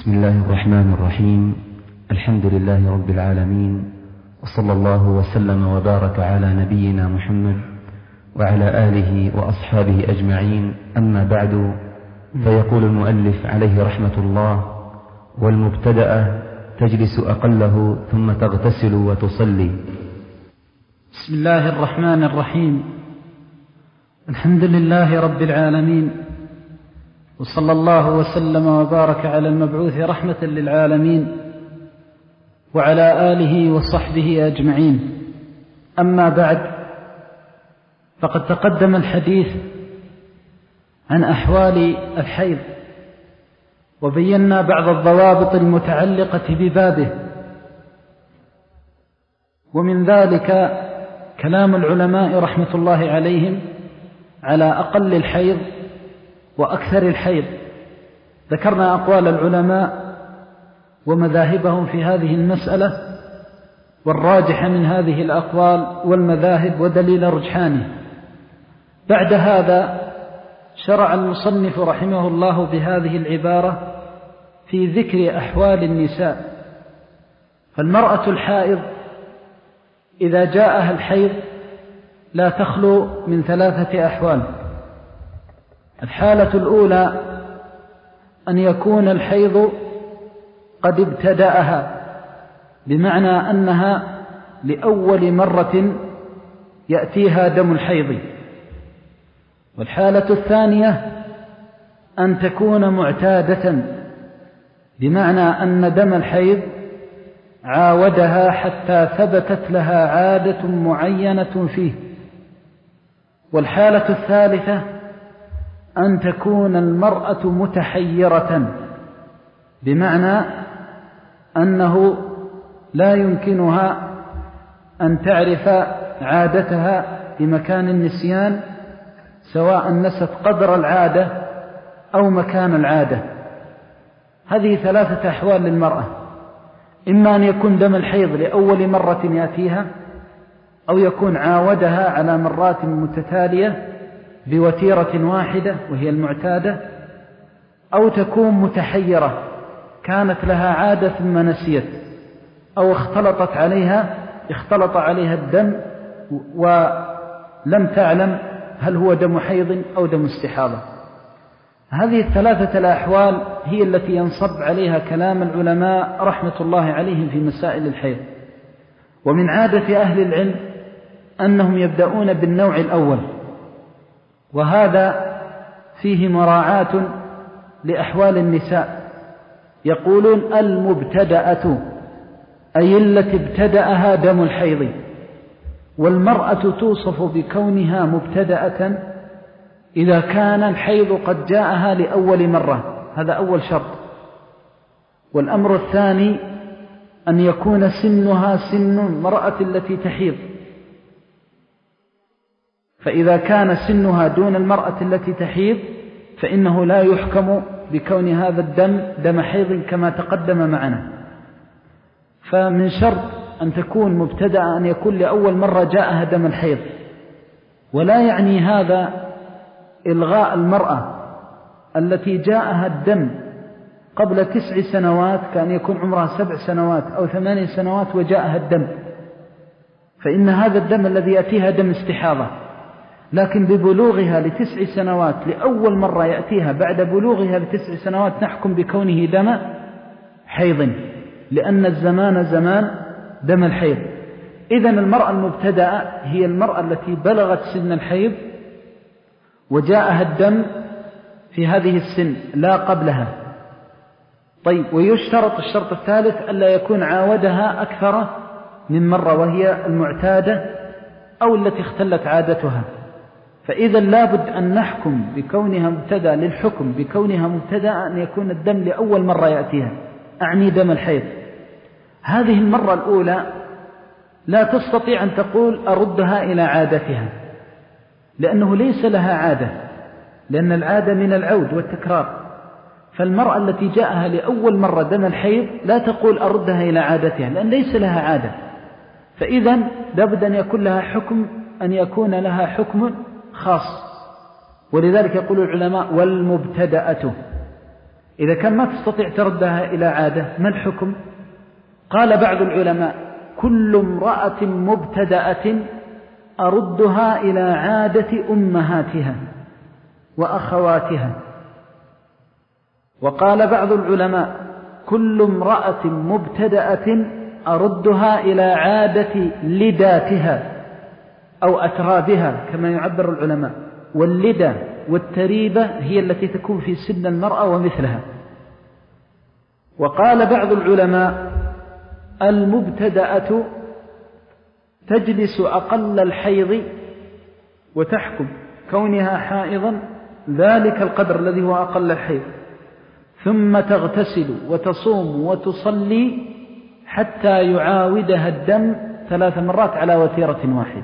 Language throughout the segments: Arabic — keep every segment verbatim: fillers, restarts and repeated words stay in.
بسم الله الرحمن الرحيم. الحمد لله رب العالمين، وصلى الله وسلم وبارك على نبينا محمد وعلى آله وأصحابه أجمعين. أما بعد، فيقول المؤلف عليه رحمة الله: والمبتدأ تجلس أقله ثم تغتسل وتصلي. بسم الله الرحمن الرحيم. الحمد لله رب العالمين، وصلى الله وسلم وبارك على المبعوث رحمة للعالمين وعلى آله وصحبه أجمعين. أما بعد، فقد تقدم الحديث عن أحوال الحيض، وبينا بعض الضوابط المتعلقة ببابه، ومن ذلك كلام العلماء رحمة الله عليهم على أقل الحيض وأكثر الحيض. ذكرنا أقوال العلماء ومذاهبهم في هذه المسألة، والراجح من هذه الأقوال والمذاهب ودليل رجحانه. بعد هذا شرع المصنف رحمه الله بهذه العبارة في ذكر أحوال النساء. فالمرأة الحائض إذا جاءها الحيض لا تخلو من ثلاثة أحوال. الحالة الأولى أن يكون الحيض قد ابتدأها، بمعنى أنها لأول مرة يأتيها دم الحيض. والحالة الثانية أن تكون معتادة، بمعنى أن دم الحيض عاودها حتى ثبتت لها عادة معينة فيه. والحالة الثالثة أن تكون المرأة متحيرة، بمعنى أنه لا يمكنها أن تعرف عادتها بمكان النسيان، سواء نست قدر العادة أو مكان العادة. هذه ثلاثة أحوال للمرأة: إما أن يكون دم الحيض لأول مرة يأتيها، أو يكون عاودها على مرات متتالية بوتيرة واحدة وهي المعتادة، أو تكون متحيرة، كانت لها عادة ثم نسيت، أو اختلطت عليها اختلط عليها الدم ولم تعلم هل هو دم حيض أو دم استحاضة. هذه الثلاثة الأحوال هي التي ينصب عليها كلام العلماء رحمة الله عليهم في مسائل الحيض. ومن عادة أهل العلم أنهم يبدأون بالنوع الأول، وهذا فيه مراعاة لأحوال النساء. يقولون المبتدأة أي التي ابتدأها دم الحيض. والمرأة توصف بكونها مبتدأة إذا كان الحيض قد جاءها لأول مرة، هذا أول شرط. والأمر الثاني أن يكون سنها سن المرأة التي تحيض، فإذا كان سنها دون المرأة التي تحيض فإنه لا يحكم بكون هذا الدم دم حيض كما تقدم معنا. فمن شرط أن تكون مبتدأة أن يكون لأول مرة جاءها دم الحيض. ولا يعني هذا إلغاء المرأة التي جاءها الدم قبل تسع سنوات، كان يكون عمرها سبع سنوات أو ثماني سنوات وجاءها الدم، فإن هذا الدم الذي يأتيها دم استحاضة. لكن ببلوغها لتسع سنوات لأول مرة يأتيها بعد بلوغها لتسع سنوات نحكم بكونه دم حيض، لأن الزمان زمان دم الحيض. إذن المرأة المبتدأة هي المرأة التي بلغت سن الحيض وجاءها الدم في هذه السن لا قبلها. طيب، ويشترط الشرط الثالث ألا يكون عاودها أكثر من مرة، وهي المعتادة أو التي اختلت عادتها. فإذا لابد أن نحكم بكونها مبتدأ للحكم بكونها مبتدأ أن يكون الدم لأول مرة يأتيها، أعني دم الحيض. هذه المرة الأولى لا تستطيع أن تقول أردها إلى عادتها، لأنه ليس لها عادة، لأن العادة من العود والتكرار. فالمرأة التي جاءها لأول مرة دم الحيض لا تقول أردها إلى عادتها، لأن ليس لها عادة. فإذا لابد أن يكون لها حكم أن يكون لها حكم خاص. ولذلك يقول العلماء والمبتدأة، إذا كان ما تستطيع تردها إلى عادة ما الحكم؟ قال بعض العلماء كل امرأة مبتدأة أردها إلى عادة أمهاتها وأخواتها. وقال بعض العلماء كل امرأة مبتدأة أردها إلى عادة لداتها أو أترابها كما يعبر العلماء. واللدى والتريبة هي التي تكون في سن المرأة ومثلها. وقال بعض العلماء المبتدأة تجلس أقل الحيض وتحكم كونها حائضا ذلك القدر الذي هو أقل الحيض، ثم تغتسل وتصوم وتصلي حتى يعاودها الدم ثلاث مرات على وتيرة واحدة.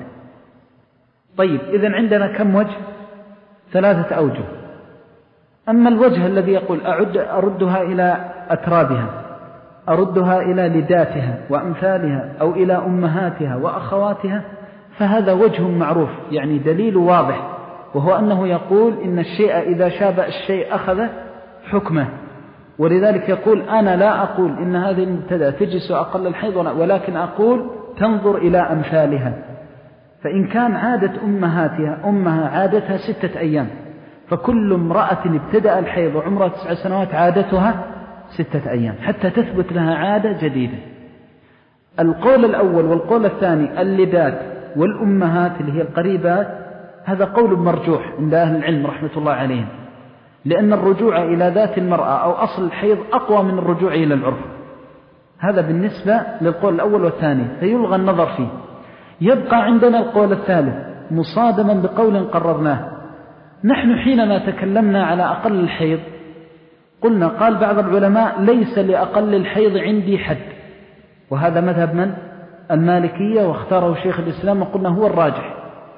طيب إذن عندنا كم وجه؟ ثلاثة أوجه. أما الوجه الذي يقول أعد أردها إلى أترابها، أردها إلى لداتها وأمثالها أو إلى أمهاتها وأخواتها، فهذا وجه معروف، يعني دليل واضح، وهو أنه يقول إن الشيء إذا شابه الشيء أخذ حكمه. ولذلك يقول أنا لا أقول إن هذه المبتدأ تجلس أقل الحيض، ولكن أقول تنظر إلى أمثالها. فإن كان عادة أمهاتها أمها عادتها ستة أيام، فكل امرأة ابتدأ الحيض وعمرها تسع سنوات عادتها ستة أيام حتى تثبت لها عادة جديدة. القول الأول والقول الثاني اللدات والأمهات اللي هي القريبات، هذا قول مرجوح عند أهل العلم رحمة الله عليهم، لأن الرجوع إلى ذات المرأة أو أصل الحيض أقوى من الرجوع إلى العرف. هذا بالنسبة للقول الأول والثاني فيلغى النظر فيه. يبقى عندنا القول الثالث مصادما بقول قررناه. نحن حينما تكلمنا على أقل الحيض قلنا قال بعض العلماء ليس لأقل الحيض عندي حد، وهذا مذهب من؟ المالكية، واختاره شيخ الإسلام وقلنا هو الراجح.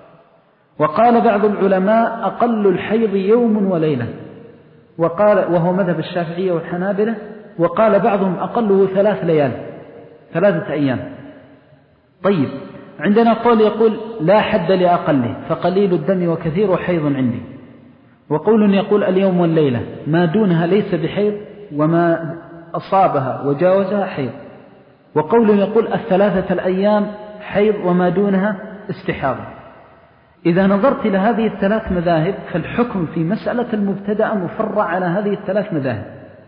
وقال بعض العلماء أقل الحيض يوم وليلة، وقال وهو مذهب الشافعية والحنابلة. وقال بعضهم أقله ثلاث ليال ثلاثة أيام. طيب عندنا قول يقول لا حد لأقله، فقليل الدم وكثير حيض عندي. وقول يقول اليوم والليلة ما دونها ليس بحيض وما أصابها وجاوزها حيض. وقول يقول الثلاثة الأيام حيض وما دونها استحاضة. إذا نظرت إلى هذه الثلاث مذاهب فالحكم في مسألة المبتدأ مفرع على هذه الثلاث مذاهب.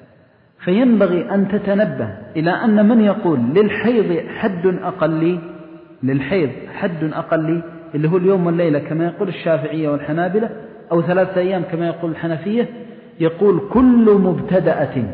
فينبغي أن تتنبه إلى أن من يقول للحيض حد أقلي، للحيض حد أقلي اللي هو اليوم والليلة كما يقول الشافعية والحنابلة، أو ثلاثة أيام كما يقول الحنفية، يقول كل مبتدأة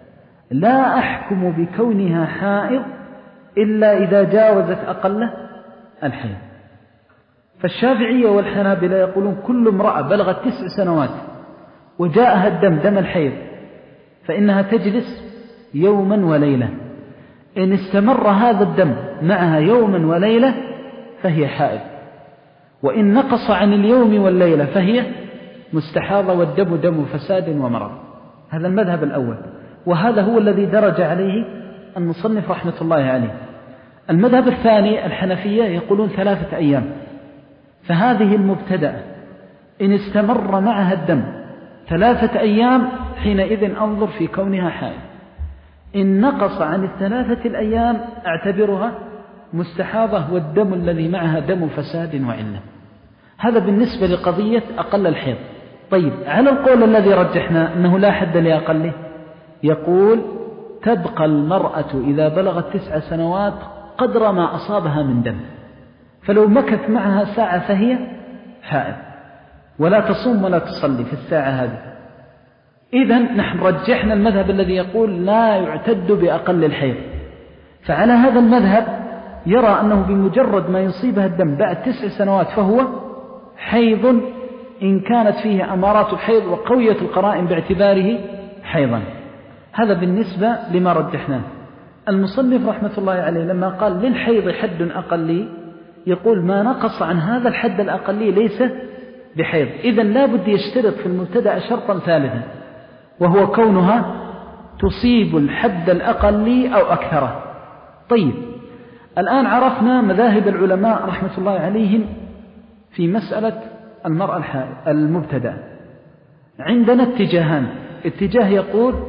لا أحكم بكونها حائض إلا إذا جاوزت أقل الحيض. فالشافعية والحنابلة يقولون كل امرأة بلغت تسع سنوات وجاءها الدم دم الحيض فإنها تجلس يوما وليلة، إن استمر هذا الدم معها يوما وليلة فهي حائض، وإن نقص عن اليوم والليلة فهي مستحاضة، والدم دم فساد ومرض. هذا المذهب الأول، وهذا هو الذي درج عليه المصنف رحمة الله عليه. المذهب الثاني الحنفية يقولون ثلاثة أيام، فهذه المبتدأ إن استمر معها الدم ثلاثة أيام حينئذ أنظر في كونها حائض. إن نقص عن الثلاثة الأيام أعتبرها مستحاضة، والدم الذي معها دم فساد وعلة. هذا بالنسبة لقضية أقل الحيض. طيب على القول الذي رجحنا أنه لا حد لأقله، يقول تبقى المرأة إذا بلغت تسع سنوات قدر ما أصابها من دم، فلو مكث معها ساعة فهي حائض، ولا تصوم ولا تصلي في الساعة هذه. إذن نحن رجحنا المذهب الذي يقول لا يعتد بأقل الحيض. فعلى هذا المذهب يرى أنه بمجرد ما يصيبها الدم بعد تسع سنوات فهو حيض إن كانت فيه أمارات الحيض وقوية القرائن باعتباره حيضا. هذا بالنسبة لما رجحناه. المصنف رحمة الله عليه لما قال للحيض حد أقلي يقول ما نقص عن هذا الحد الأقلي ليس بحيض. إذن لا بد يشترط في المبتدأ شرطا ثالثا، وهو كونها تصيب الحد الأقلي أو أكثره. طيب الآن عرفنا مذاهب العلماء رحمة الله عليهم في مسألة المرأة المبتدأ. عندنا اتجاهان، اتجاه يقول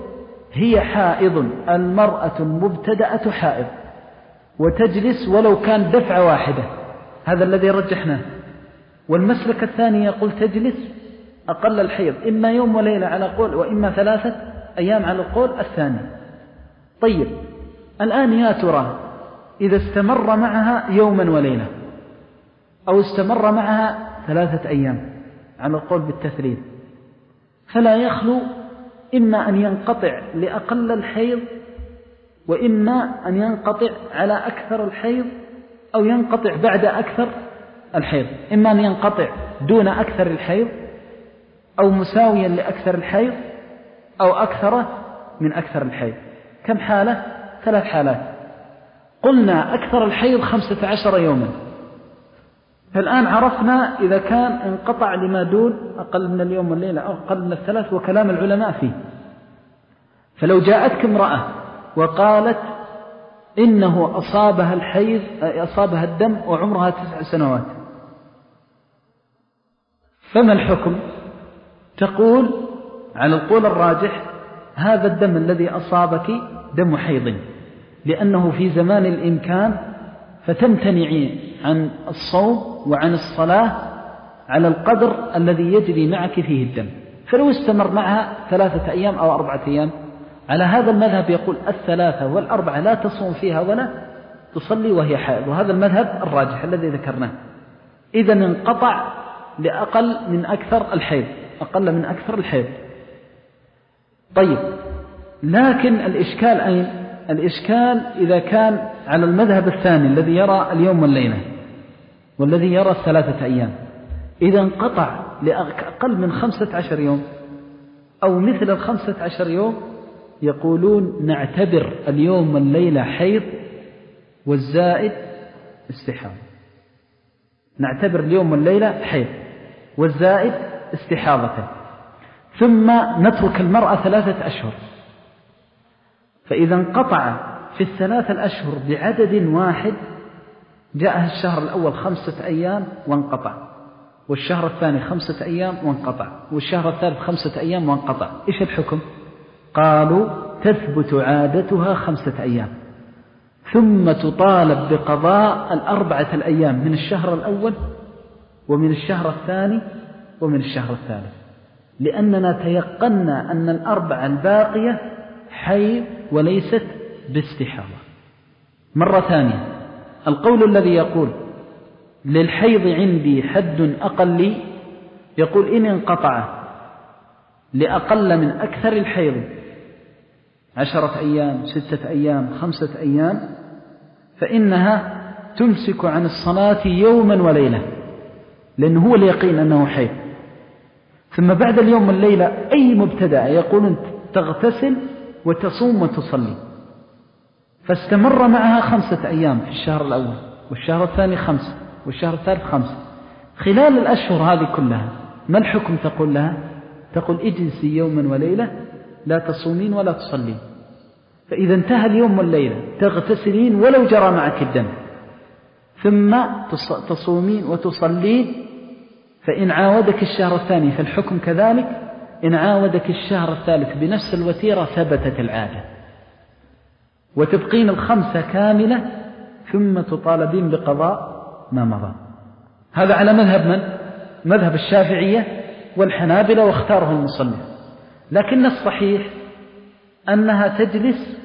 هي حائض، المرأة المبتدأة حائض، وتجلس ولو كان دفعة واحدة، هذا الذي رجحناه. والمسلك الثاني يقول تجلس أقل الحيض إما يوم وليلة على قول، وإما ثلاثة أيام على القول الثاني. طيب الآن يا ترى إذا استمر معها يوما وليلة أو استمر معها ثلاثة أيام على القول بالتثليث، فلا يخلو إما أن ينقطع لأقل الحيض، وإما أن ينقطع على أكثر الحيض، أو ينقطع بعد أكثر الحيض. إما أن ينقطع دون أكثر الحيض، أو مساويا لأكثر الحيض، أو أكثر من أكثر الحيض. كم حالة؟ ثلاث حالات. قلنا أكثر الحيض خمسة عشر يوما، فالآن عرفنا إذا كان انقطع لما دون أقل من اليوم والليلة أو أقل من الثلاث، وكلام العلماء فيه. فلو جاءتك امرأة وقالت إنه أصابها الحيض، أصابها الدم وعمرها تسع سنوات، فما الحكم؟ تقول على القول الراجح هذا الدم الذي أصابك دم حيض، لأنه في زمان الإمكان، فتمتنعين عن الصوم وعن الصلاة على القدر الذي يجري معك فيه الدم. فلو استمر معها ثلاثة أيام أو أربعة أيام، على هذا المذهب يقول الثلاثة والأربعة لا تصوم فيها ولا تصلي وهي حائض، وهذا المذهب الراجح الذي ذكرناه. إذا انقطع لأقل من أكثر الحيض، أقل من أكثر الحيض. طيب لكن الإشكال أين؟ الإشكال إذا كان على المذهب الثاني الذي يرى اليوم والليلة والذي يرى الثلاثة أيام، إذا انقطع لأقل من خمسة عشر يوم أو مثل الخمسة عشر يوم، يقولون نعتبر اليوم والليلة حيض والزائد استحاضة. نعتبر اليوم والليلة حيض والزائد استحاضة، ثم نترك المرأة ثلاثة أشهر. فإذا انقطع في الثلاثة الأشهر بعدد واحد، جاءها الشهر الأول خمسة أيام وانقطع، والشهر الثاني خمسة أيام وانقطع، والشهر الثالث خمسة أيام وانقطع. إيش الحكم؟ قالوا تثبت عادتها خمسة أيام، ثم تطالب بقضاء الأربعة الأيام من الشهر الأول ومن الشهر الثاني ومن الشهر الثالث، لأننا تيقنا أن الأربعة الباقية حيض وليست باستحاضة. مرة ثانية، القول الذي يقول للحيض عندي حد أقل، يقول إن انقطع لأقل من أكثر الحيض عشرة أيام، ستة أيام، خمسة أيام، فإنها تمسك عن الصلاة يوما وليلة، لأنه هو اليقين أنه حيض. ثم بعد اليوم والليلة أي مبتدأ يقول تغتسل وتصوم وتصلي. فاستمر معها خمسة أيام في الشهر الأول، والشهر الثاني خمسة، والشهر الثالث خمسة. خلال الأشهر هذه كلها ما الحكم؟ تقول لها تقول اجلسي يوما وليلة لا تصومين ولا تصلين. فإذا انتهى اليوم والليلة تغتسلين ولو جرى معك الدم، ثم تصومين وتصلين. فإن عاودك الشهر الثاني فالحكم كذلك، إن عاودك الشهر الثالث بنفس الوتيرة ثبتت العادة، وتبقين الخمسة كاملة، ثم تطالبين بقضاء ما مضى. هذا على مذهب من؟ مذهب الشافعية والحنابلة، واختاره المصنف. لكن الصحيح أنها تجلس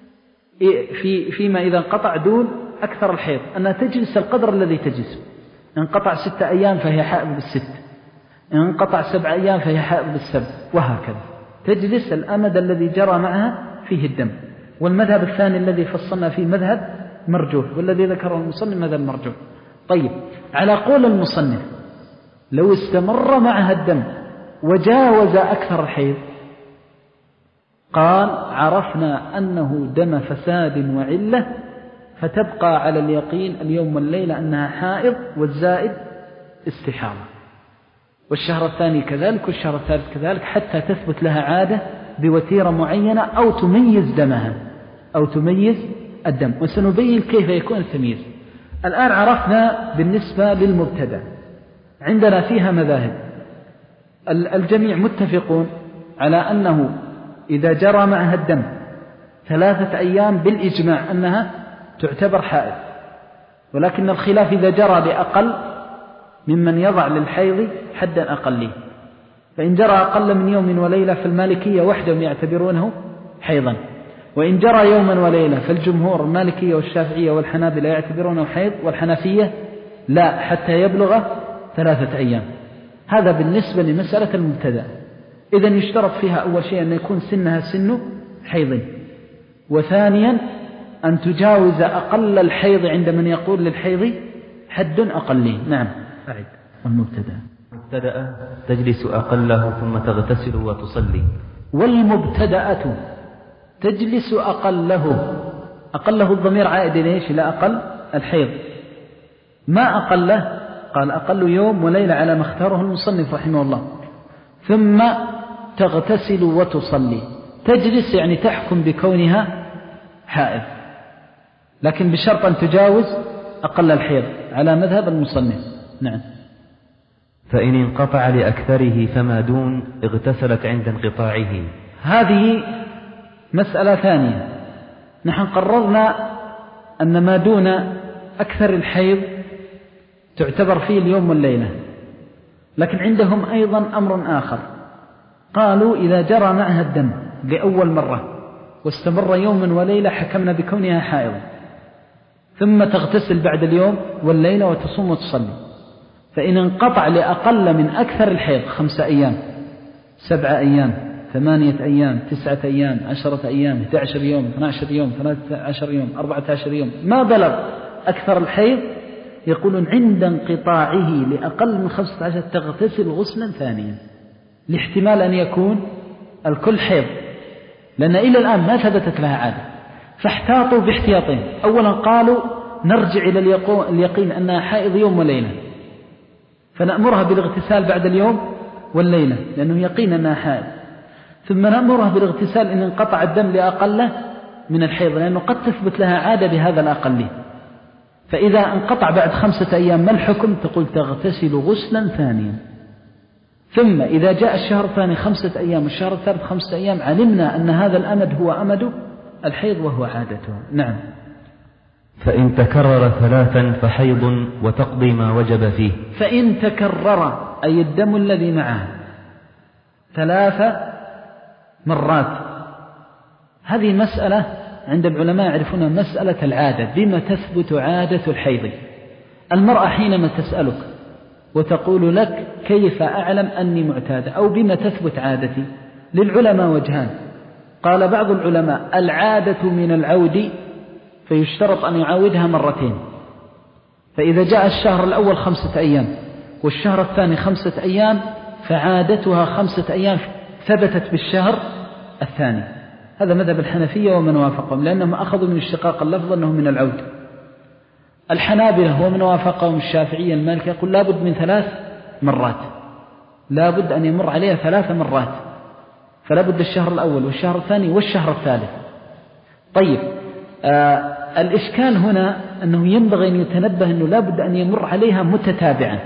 في فيما إذا انقطع دون أكثر الحيض، أنها تجلس القدر الذي تجلس. انقطع ستة أيام فهي حائض بالست، إن انقطع سبع أيام فهي حائض بالسبع، وهكذا تجلس الأمد الذي جرى معها فيه الدم. والمذهب الثاني الذي فصلنا فيه مذهب مرجوح، والذي ذكره المصنف مذهب مرجوح. طيب على قول المصنف لو استمر معها الدم وجاوز أكثر الحيض، قال عرفنا أنه دم فساد وعلة، فتبقى على اليقين اليوم والليلة أنها حائض، والزائد استحاضة، والشهر الثاني كذلك، والشهر الثالث كذلك، حتى تثبت لها عادة بوتيرة معينة أو تميز دمها أو تميز الدم. وسنبين كيف يكون التمييز. الآن عرفنا بالنسبة للمبتدأ عندنا فيها مذاهب، الجميع متفقون على أنه إذا جرى معها الدم ثلاثة أيام بالإجماع أنها تعتبر حائض، ولكن الخلاف إذا جرى بأقل ممن يضع للحيض حدا أقلي، فإن جرى أقل من يوم وليلة فالمالكية وحدهم يعتبرونه حيضا، وإن جرى يوما وليلة فالجمهور المالكية والشافعية والحنابلة يعتبرونه حيض، والحنفية لا حتى يبلغ ثلاثة أيام. هذا بالنسبة لمسألة المبتدأ. إذن يشترط فيها أول شيء أن يكون سنها سن حيض، وثانيا أن تجاوز أقل الحيض عند من يقول للحيض حد أقلي. نعم. أعد. والمبتدأ مبتدأ تجلس أقله ثم تغتسل وتصلي. والمبتدأة تجلس أقله. أقله الضمير عائد ليش؟ لا أقل الحيض. ما أقله؟ قال أقل يوم وليلة على ما اختاره المصنف رحمه الله. ثم تغتسل وتصلي. تجلس يعني تحكم بكونها حائض، لكن بشرط أن تجاوز أقل الحيض على مذهب المصنف. نعم. فإن انقطع لأكثره فما دون اغتسلت عند انقطاعه. هذه مسألة ثانية. نحن قررنا أن ما دون أكثر الحيض تعتبر فيه اليوم والليلة، لكن عندهم أيضا أمر آخر. قالوا إذا جرى معها الدم لأول مرة واستمر يوما وليلة حكمنا بكونها حائض، ثم تغتسل بعد اليوم والليلة وتصوم وتصلي. فإن انقطع لأقل من أكثر الحيض خمسة أيام، سبعة أيام، ثمانية أيام، تسعة أيام، عشرة أيام، اثني عشر يوم، اثني عشر يوم، ثلاثة عشر يوم، أربعة عشر يوم، ما بلغ أكثر الحيض، يقولون عند انقطاعه لأقل من خمسة عشر تغتسل غسلا ثانيا، لاحتمال أن يكون الكل حيض، لأن إلى الآن ما ثبتت لها عادة. فاحتاطوا باحتياطين. أولا قالوا نرجع إلى اليقين أنها حائض يوم وليلة، فنأمرها بالاغتسال بعد اليوم والليلة لأنه يقين أنها حائض، ثم نأمرها بالاغتسال إن انقطع الدم لأقل من الحيض، لأنه قد تثبت لها عادة بهذا الأقل. فإذا انقطع بعد خمسة أيام ما الحكم؟ تقول تغتسل غسلا ثانيا. ثم إذا جاء الشهر الثاني خمسة أيام والشهر الثالث خمسة أيام علمنا أن هذا الأمد هو أمد الحيض وهو عادته. نعم. فإن تكرر ثلاثا فحيض وتقضي ما وجب فيه. فإن تكرر أي الدم الذي معه ثلاث مرات، هذه مسألة عند العلماء يعرفونها مسألة العادة، بما تثبت عادة الحيض. المرأة حينما تسألك وتقول لك كيف أعلم أني معتادة أو بما تثبت عادتي، للعلماء وجهان. قال بعض العلماء العادة من العود، فيشترط أن يعاودها مرتين. فإذا جاء الشهر الأول خمسة أيام والشهر الثاني خمسة أيام فعادتها خمسة أيام ثبتت بالشهر الثاني. هذا مذهب الحنفية ومن وافقهم، لأنهم أخذوا من اشتقاق اللفظ أنه من العود. الحنابلة ومن وافقهم الشافعية المالكية يقول لابد من ثلاث مرات، لابد أن يمر عليها ثلاث مرات، فلابد الشهر الأول والشهر الثاني والشهر الثالث. طيب آه الإشكال هنا أنه ينبغي أن يتنبه أنه لابد أن يمر عليها متتابعا.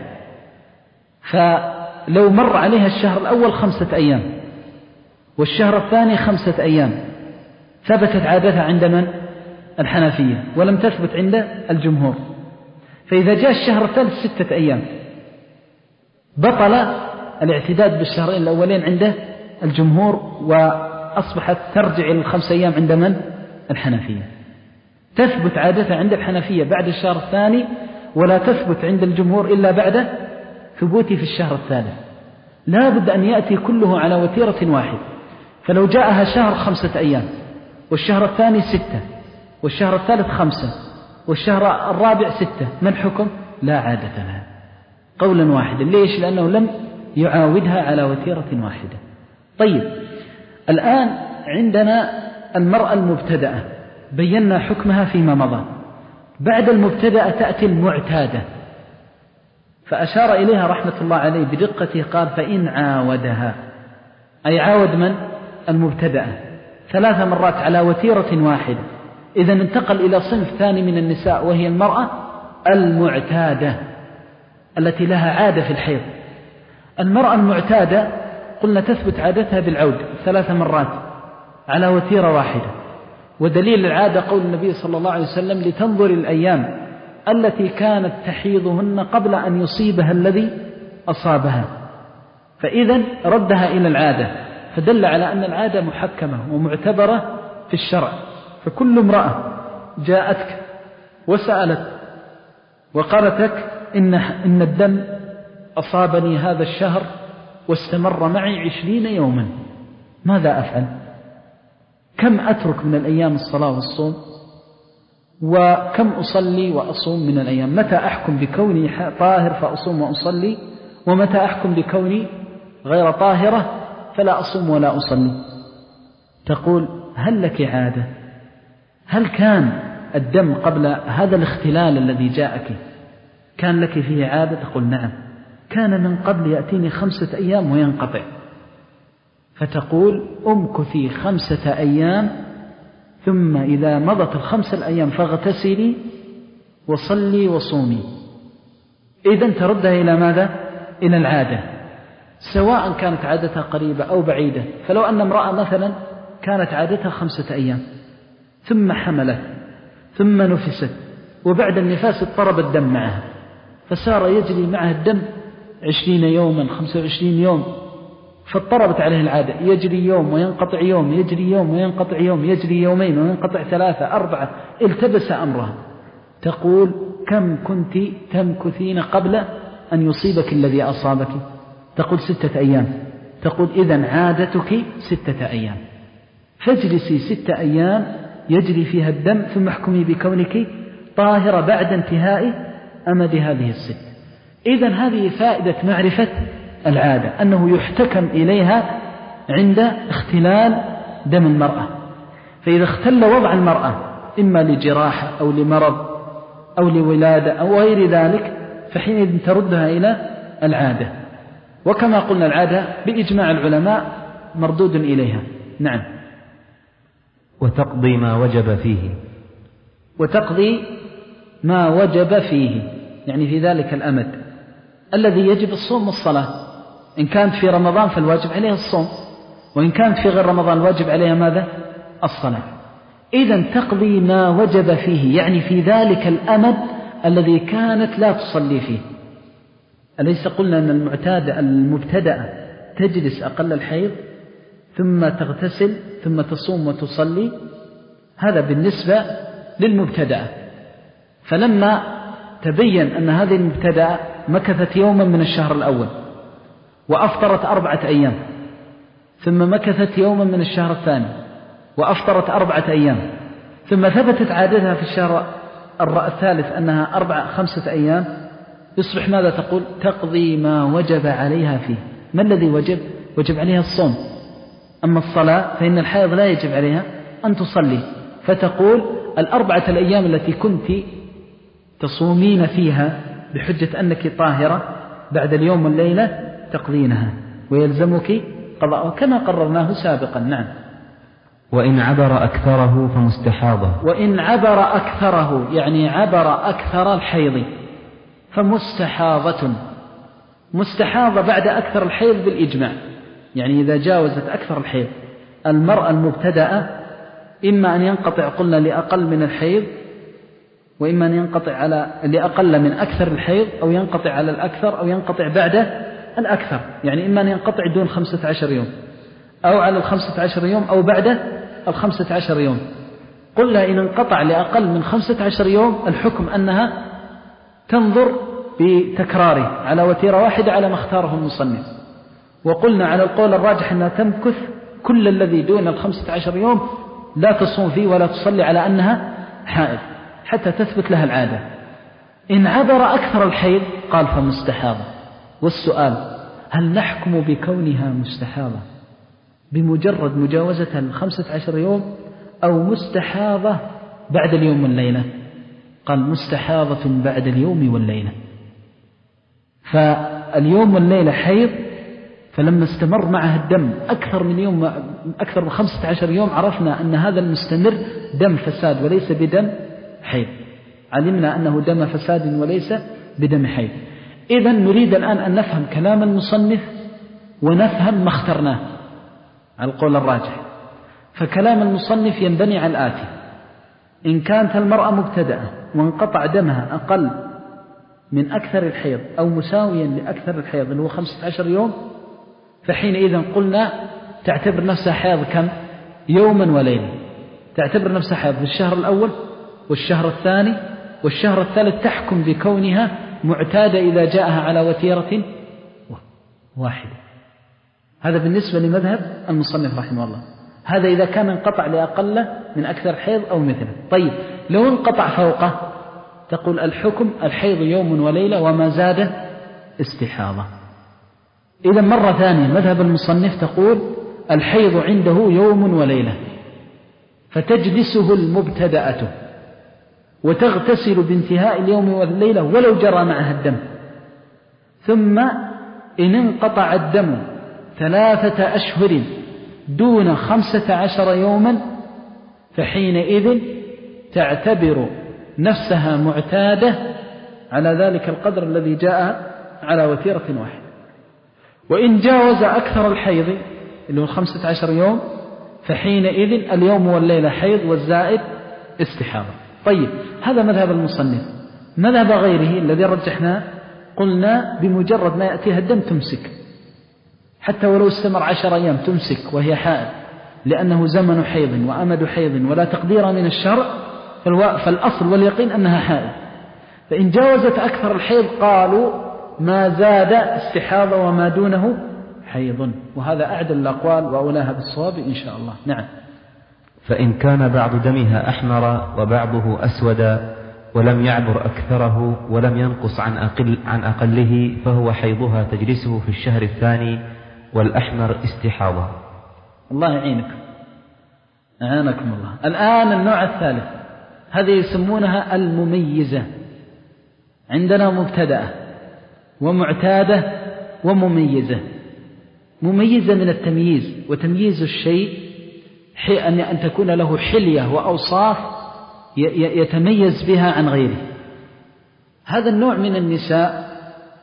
فلو مر عليها الشهر الأول خمسة أيام والشهر الثاني خمسة أيام ثبتت عادتها عند من؟ الحنفية، ولم تثبت عند الجمهور. فإذا جاء الشهر الثالث ستة أيام بطل الاعتداد بالشهرين الأولين عند الجمهور، وأصبحت ترجع إلى الخمس أيام عند من؟ الحنفية. تثبت عادتها عند الحنفية بعد الشهر الثاني، ولا تثبت عند الجمهور إلا بعد ثبوته في الشهر الثالث. لا بد أن يأتي كله على وتيرة واحد. فلو جاءها شهر خمسة أيام والشهر الثاني ستة والشهر الثالث خمسة والشهر الرابع ستة، ما الحكم؟ لا عادة لها قولا واحدا. ليش؟ لأنه لم يعاودها على وتيرة واحدة. طيب الآن عندنا المرأة المبتدأة بينا حكمها فيما مضى. بعد المبتدأة تأتي المعتادة، فأشار إليها رحمة الله عليه بدقته، قال فإن عاودها، أي عاود من؟ المبتدأة ثلاث مرات على وتيرة واحدة. إذا انتقل إلى صنف ثاني من النساء، وهي المرأة المعتادة التي لها عادة في الحيض. المرأة المعتادة قلنا تثبت عادتها بالعود ثلاث مرات على وتيرة واحدة. ودليل العادة قول النبي صلى الله عليه وسلم لتنظر الأيام التي كانت تحيضهن قبل أن يصيبها الذي أصابها، فإذا ردها إلى العادة، فدل على أن العادة محكمة ومعتبرة في الشرع. فكل امرأة جاءتك وسألت وقالت لك إن, إن الدم أصابني هذا الشهر واستمر معي عشرين يوما، ماذا أفعل؟ كم أترك من الأيام الصلاة والصوم؟ وكم أصلي وأصوم من الأيام؟ متى أحكم بكوني طاهر فأصوم وأصلي، ومتى أحكم بكوني غير طاهرة فلا أصوم ولا أصلي؟ تقول هل لك عادة؟ هل كان الدم قبل هذا الاختلال الذي جاءك كان لك فيه عادة؟ تقول نعم، كان من قبل يأتيني خمسة أيام وينقطع. فتقول أمكثي خمسة أيام، ثم إذا مضت الخمسة الأيام فاغتسلي وصلي وصومي. إذن تردها إلى ماذا؟ إلى العادة، سواء كانت عادتها قريبة أو بعيدة. فلو أن امرأة مثلا كانت عادتها خمسة أيام ثم حملت ثم نفست، وبعد النفاس اضطرب الدم معها، فصار يجري معها الدم عشرين يوما خمسة وعشرين يوم، فاضطربت عليه العادة، يجري يوم وينقطع يوم، يجري يوم وينقطع يوم، يجري يومين وينقطع ثلاثة أربعة، التبس أمرها. تقول كم كنت تمكثين قبل أن يصيبك الذي أصابك؟ تقول ستة أيام. تقول إذن عادتك ستة أيام، فاجلسي ستة أيام يجري فيها الدم، ثم احكمي بكونك طاهرة بعد انتهاء أمد هذه الست. إذن هذه فائدة معرفة العادة، أنه يحتكم إليها عند اختلال دم المرأة. فإذا اختل وضع المرأة إما لجراحة أو لمرض أو لولادة أو غير ذلك، فحينئذ تردها إلى العادة. وكما قلنا العادة بإجماع العلماء مردود إليها. نعم. وتقضي ما وجب فيه. وتقضي ما وجب فيه، يعني في ذلك الأمد الذي يجب الصوم والصلاة. إن كانت في رمضان فالواجب عليها الصوم، وإن كانت في غير رمضان الواجب عليها ماذا؟ الصلاة. إذن تقضي ما وجب فيه، يعني في ذلك الأمد الذي كانت لا تصلي فيه. أليس قلنا أن المعتادة المبتدأة تجلس أقل الحيض ثم تغتسل ثم تصوم وتصلي؟ هذا بالنسبة للمبتدأة. فلما تبين أن هذه المبتدأة مكثت يوما من الشهر الأول وأفطرت أربعة أيام، ثم مكثت يوما من الشهر الثاني وأفطرت أربعة أيام، ثم ثبتت عادتها في الشهر الثالث أنها أربعة خمسة أيام، يصبح ماذا تقول؟ تقضي ما وجب عليها فيه. ما الذي وجب؟ وجب عليها الصوم. أما الصلاة فإن الحائض لا يجب عليها أن تصلي، فتقول الأربعة الأيام التي كنت تصومين فيها بحجة أنك طاهرة بعد اليوم والليلة تقضينها، ويلزمك قضاء كما قررناه سابقا. نعم. وإن عبر أكثره فمستحاضة. وإن عبر أكثره يعني عبر أكثر الحيض فمستحاضة. مستحاضة بعد أكثر الحيض بالإجماع، يعني إذا جاوزت أكثر الحيض. المرأة المبتدأة إما أن ينقطع قلنا لأقل من الحيض، وإما أن ينقطع على لأقل من أكثر الحيض، أو ينقطع على الأكثر، أو ينقطع بعد الأكثر، يعني إما أن ينقطع دون خمسة عشر يوم، أو على الخمسة عشر يوم، أو بعد الخمسة عشر يوم. قلنا إن انقطع لأقل من خمسة عشر يوم الحكم أنها تنظر بتكراره على وتيرة واحدة على ما اختاره المصنف. وقلنا على القول الراجح أنها تمكث كل الذي دون الخمسة عشر يوم لا تصوم فيه ولا تصلي على أنها حائض حتى تثبت لها العادة. إن عبر أكثر الحيض قال فمستحاضة. والسؤال هل نحكم بكونها مستحاضة بمجرد مجاوزتها الخمسة عشر يوم، أو مستحاضة بعد اليوم والليلة؟ قال مستحاضة بعد اليوم والليلة. فاليوم والليلة حيض، فلما استمر معها الدم أكثر من يوم أكثر من خمسة عشر يوم عرفنا أن هذا المستمر دم فساد وليس بدم حيض، علمنا أنه دم فساد وليس بدم حيض. إذن نريد الآن أن نفهم كلام المصنف ونفهم ما اخترناه على القول الراجح. فكلام المصنف ينبني على الآتي: إن كانت المرأة مبتدأة وانقطع دمها أقل من أكثر الحيض أو مساويا لأكثر الحيض اللي هو خمسة عشر يوم، فحينئذ قلنا تعتبر نفسها حيض كم؟ يوما وليلة. تعتبر نفسها حيض في الشهر الأول والشهر الثاني والشهر الثالث، تحكم بكونها معتادة إذا جاءها على وتيرة واحدة. هذا بالنسبة لمذهب المصنف رحمه الله. هذا إذا كان انقطع لأقل من أكثر حيض أو مثله. طيب لو انقطع فوقه، تقول الحكم الحيض يوم وليلة وما زاد استحاضة. إذا مرة ثانية مذهب المصنف تقول الحيض عنده يوم وليلة، فتجلسه المبتدأة وتغتسل بانتهاء اليوم والليلة ولو جرى معها الدم. ثم إن انقطع الدم ثلاثة أشهر دون خمسة عشر يوما، فحينئذ تعتبر نفسها معتادة على ذلك القدر الذي جاء على وتيرة واحدة. وإن جاوز أكثر الحيض اللي هو خمسة عشر يوم، فحينئذ اليوم والليلة حيض والزائد استحاضة. طيب هذا مذهب المصنف. مذهب غيره الذي رجحناه قلنا بمجرد ما يأتيها الدم تمسك، حتى ولو استمر عشر أيام تمسك وهي حائض، لأنه زمن حيض وأمد حيض ولا تقدير من الشرع، فالأصل واليقين أنها حائض. فإن جاوزت أكثر الحيض قالوا ما زاد استحاضة وما دونه حيض، وهذا أعدل الأقوال وأولاها بالصواب إن شاء الله. نعم. فإن كان بعض دمها أحمر وبعضه أسود ولم يعبر أكثره ولم ينقص عن أقل عن أقله، فهو حيضها تجلسه في الشهر الثاني، والأحمر استحاضة. الله يعينكم، أعانكم الله. الآن النوع الثالث، هذه يسمونها المميزة. عندنا مبتدأة ومعتادة ومميزة. مميزة من التمييز، وتمييز الشيء أن تكون له حلية وأوصاف يتميز بها عن غيره. هذا النوع من النساء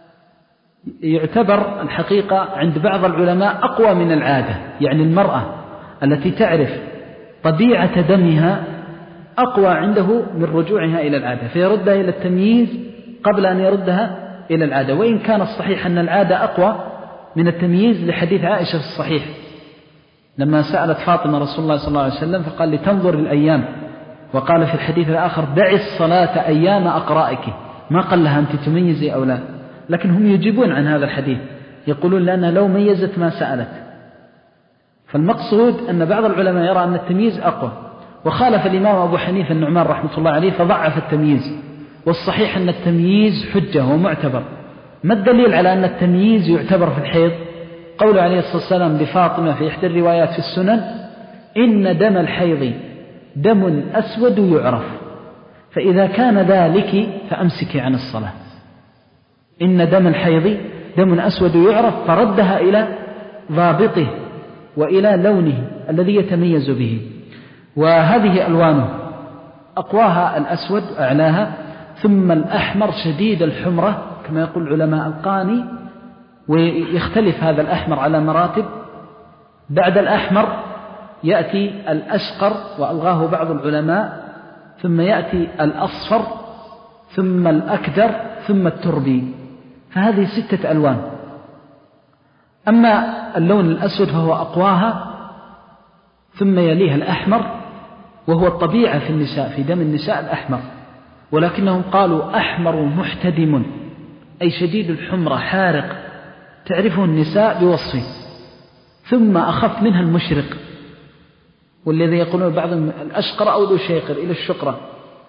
يعتبر الحقيقة عند بعض العلماء أقوى من العادة، يعني المرأة التي تعرف طبيعة دمها أقوى عنده من رجوعها إلى العادة، فيردها إلى التمييز قبل أن يردها إلى العادة. وإن كان الصحيح أن العادة أقوى من التمييز لحديث عائشة في الصحيح لما سألت فاطمة رسول الله صلى الله عليه وسلم فقال لتنظر الأيام، وقال في الحديث الآخر دعي الصلاة أيام أقرائك، ما قال لها أنت تميزي أو لا. لكن هم يجيبون عن هذا الحديث، يقولون لأنها لو ميزت ما سألت. فالمقصود أن بعض العلماء يرى أن التمييز أقوى، وخالف الإمام أبو حنيفة النعمان رحمة الله عليه فضعف التمييز. والصحيح أن التمييز حجة ومعتبر. ما الدليل على أن التمييز يعتبر في الحيض؟ قول عليه الصلاة والسلام لفاطمة في إحدى الروايات في السنن إن دم الحيض دم أسود يعرف، فإذا كان ذلك فأمسكي عن الصلاة. إن دم الحيض دم أسود يعرف، فردها إلى ضابطه وإلى لونه الذي يتميز به. وهذه ألوانه أقواها الأسود أعلاها، ثم الأحمر شديد الحمرة كما يقول علماء القاني، ويختلف هذا الأحمر على مراتب. بعد الأحمر يأتي الأشقر وألغاه بعض العلماء، ثم يأتي الأصفر، ثم الأكدر، ثم التربي. فهذه ستة ألوان. أما اللون الأسود فهو أقواها، ثم يليها الأحمر، وهو الطبيعة في النساء، في دم النساء الأحمر، ولكنهم قالوا أحمر محتدم، أي شديد الحمرة حارق تعرفه النساء بوصفه. ثم أخف منها المشرق، والذي يقولون بعض الأشقر أو ذو شيقر إلى الشقرة.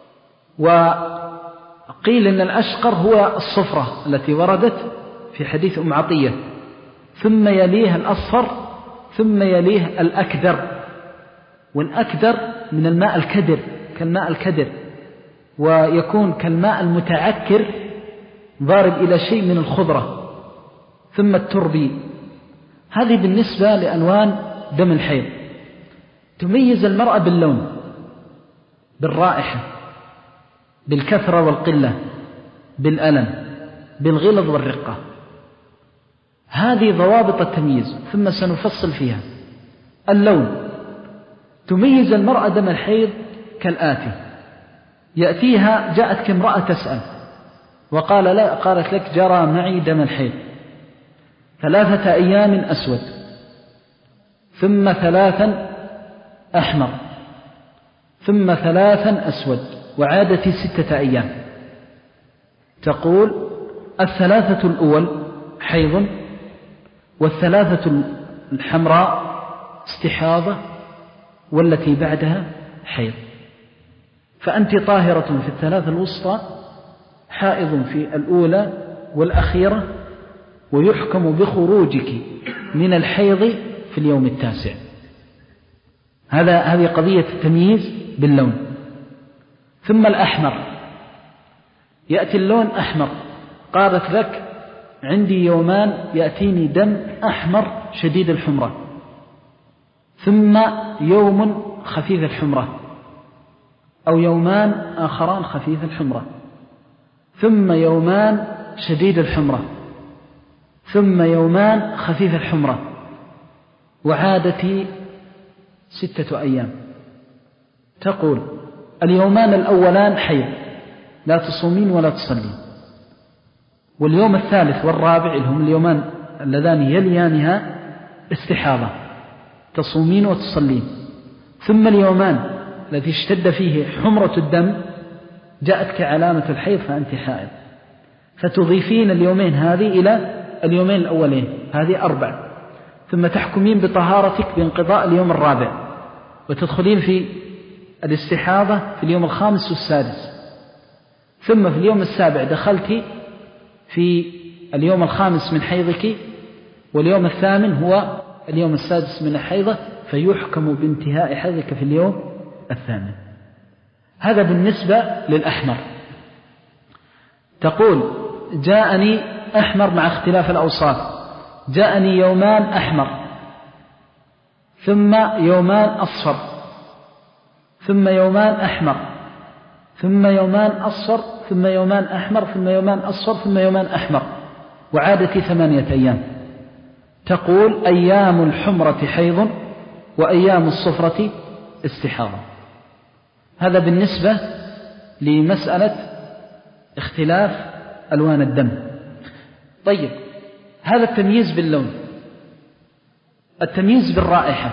وقيل أن الأشقر هو الصفرة التي وردت في حديث أم عطية، ثم يليه الأصفر، ثم يليه الأكدر. والأكدر من الماء الكدر، كالماء الكدر، ويكون كالماء المتعكر ضارب إلى شيء من الخضرة. ثم التربي. هذه بالنسبة لألوان دم الحيض. تميز المرأة باللون، بالرائحة، بالكثرة والقلة، بالألم، بالغلظ والرقة. هذه ضوابط التمييز، ثم سنفصل فيها. اللون تميز المرأة دم الحيض كالآتي: يأتيها، جاءتك امرأة تسأل وقال لا قالت لك جرى معي دم الحيض ثلاثة أيام أسود، ثم ثلاثا أحمر، ثم ثلاثا أسود، وعادتي ستة أيام. تقول: الثلاثة الأول حيض، والثلاثة الحمراء استحاضة، والتي بعدها حيض. فأنت طاهرة في الثلاثة الوسطى، حائض في الأولى والأخيرة، ويحكم بخروجك من الحيض في اليوم التاسع. هذا هذه قضية التمييز باللون. ثم الأحمر، يأتي اللون أحمر، قالت لك عندي يومان يأتيني دم أحمر شديد الحمرة، ثم يوم خفيف الحمرة، أو يومان آخران خفيف الحمرة، ثم يومان شديد الحمرة، ثم يومان خفيف الحمرة، وعادتي ستة أيام. تقول: اليومان الأولان حيض، لا تصومين ولا تصلين، واليوم الثالث والرابع اللي هم اليومان اللذان يليانها استحاضة، تصومين وتصلين. ثم اليومان الذي اشتد فيه حمرة الدم جاءتك علامة الحيض فأنت حائض، فتضيفين اليومين هذه إلى اليومين الأولين، هذه أربع، ثم تحكمين بطهارتك بانقضاء اليوم الرابع، وتدخلين في الاستحاضة في اليوم الخامس والسادس، ثم في اليوم السابع دخلت في اليوم الخامس من حيضك، واليوم الثامن هو اليوم السادس من الحيضة، فيحكم بانتهاء حيضك في اليوم الثامن. هذا بالنسبة للأحمر. تقول: جاءني أحمر مع اختلاف الأوصاف، جاءني يومان أحمر، ثم يومان أصفر، ثم يومان أحمر، ثم يومان أصفر، ثم يومان أحمر، ثم يومان أصفر، ثم يومان أحمر، وعادتي ثمانية أيام. تقول: أيام الحمرة حيض، وأيام الصفرة استحاضة. هذا بالنسبة لمسألة اختلاف ألوان الدم. طيب، هذا التمييز باللون. التمييز بالرائحة،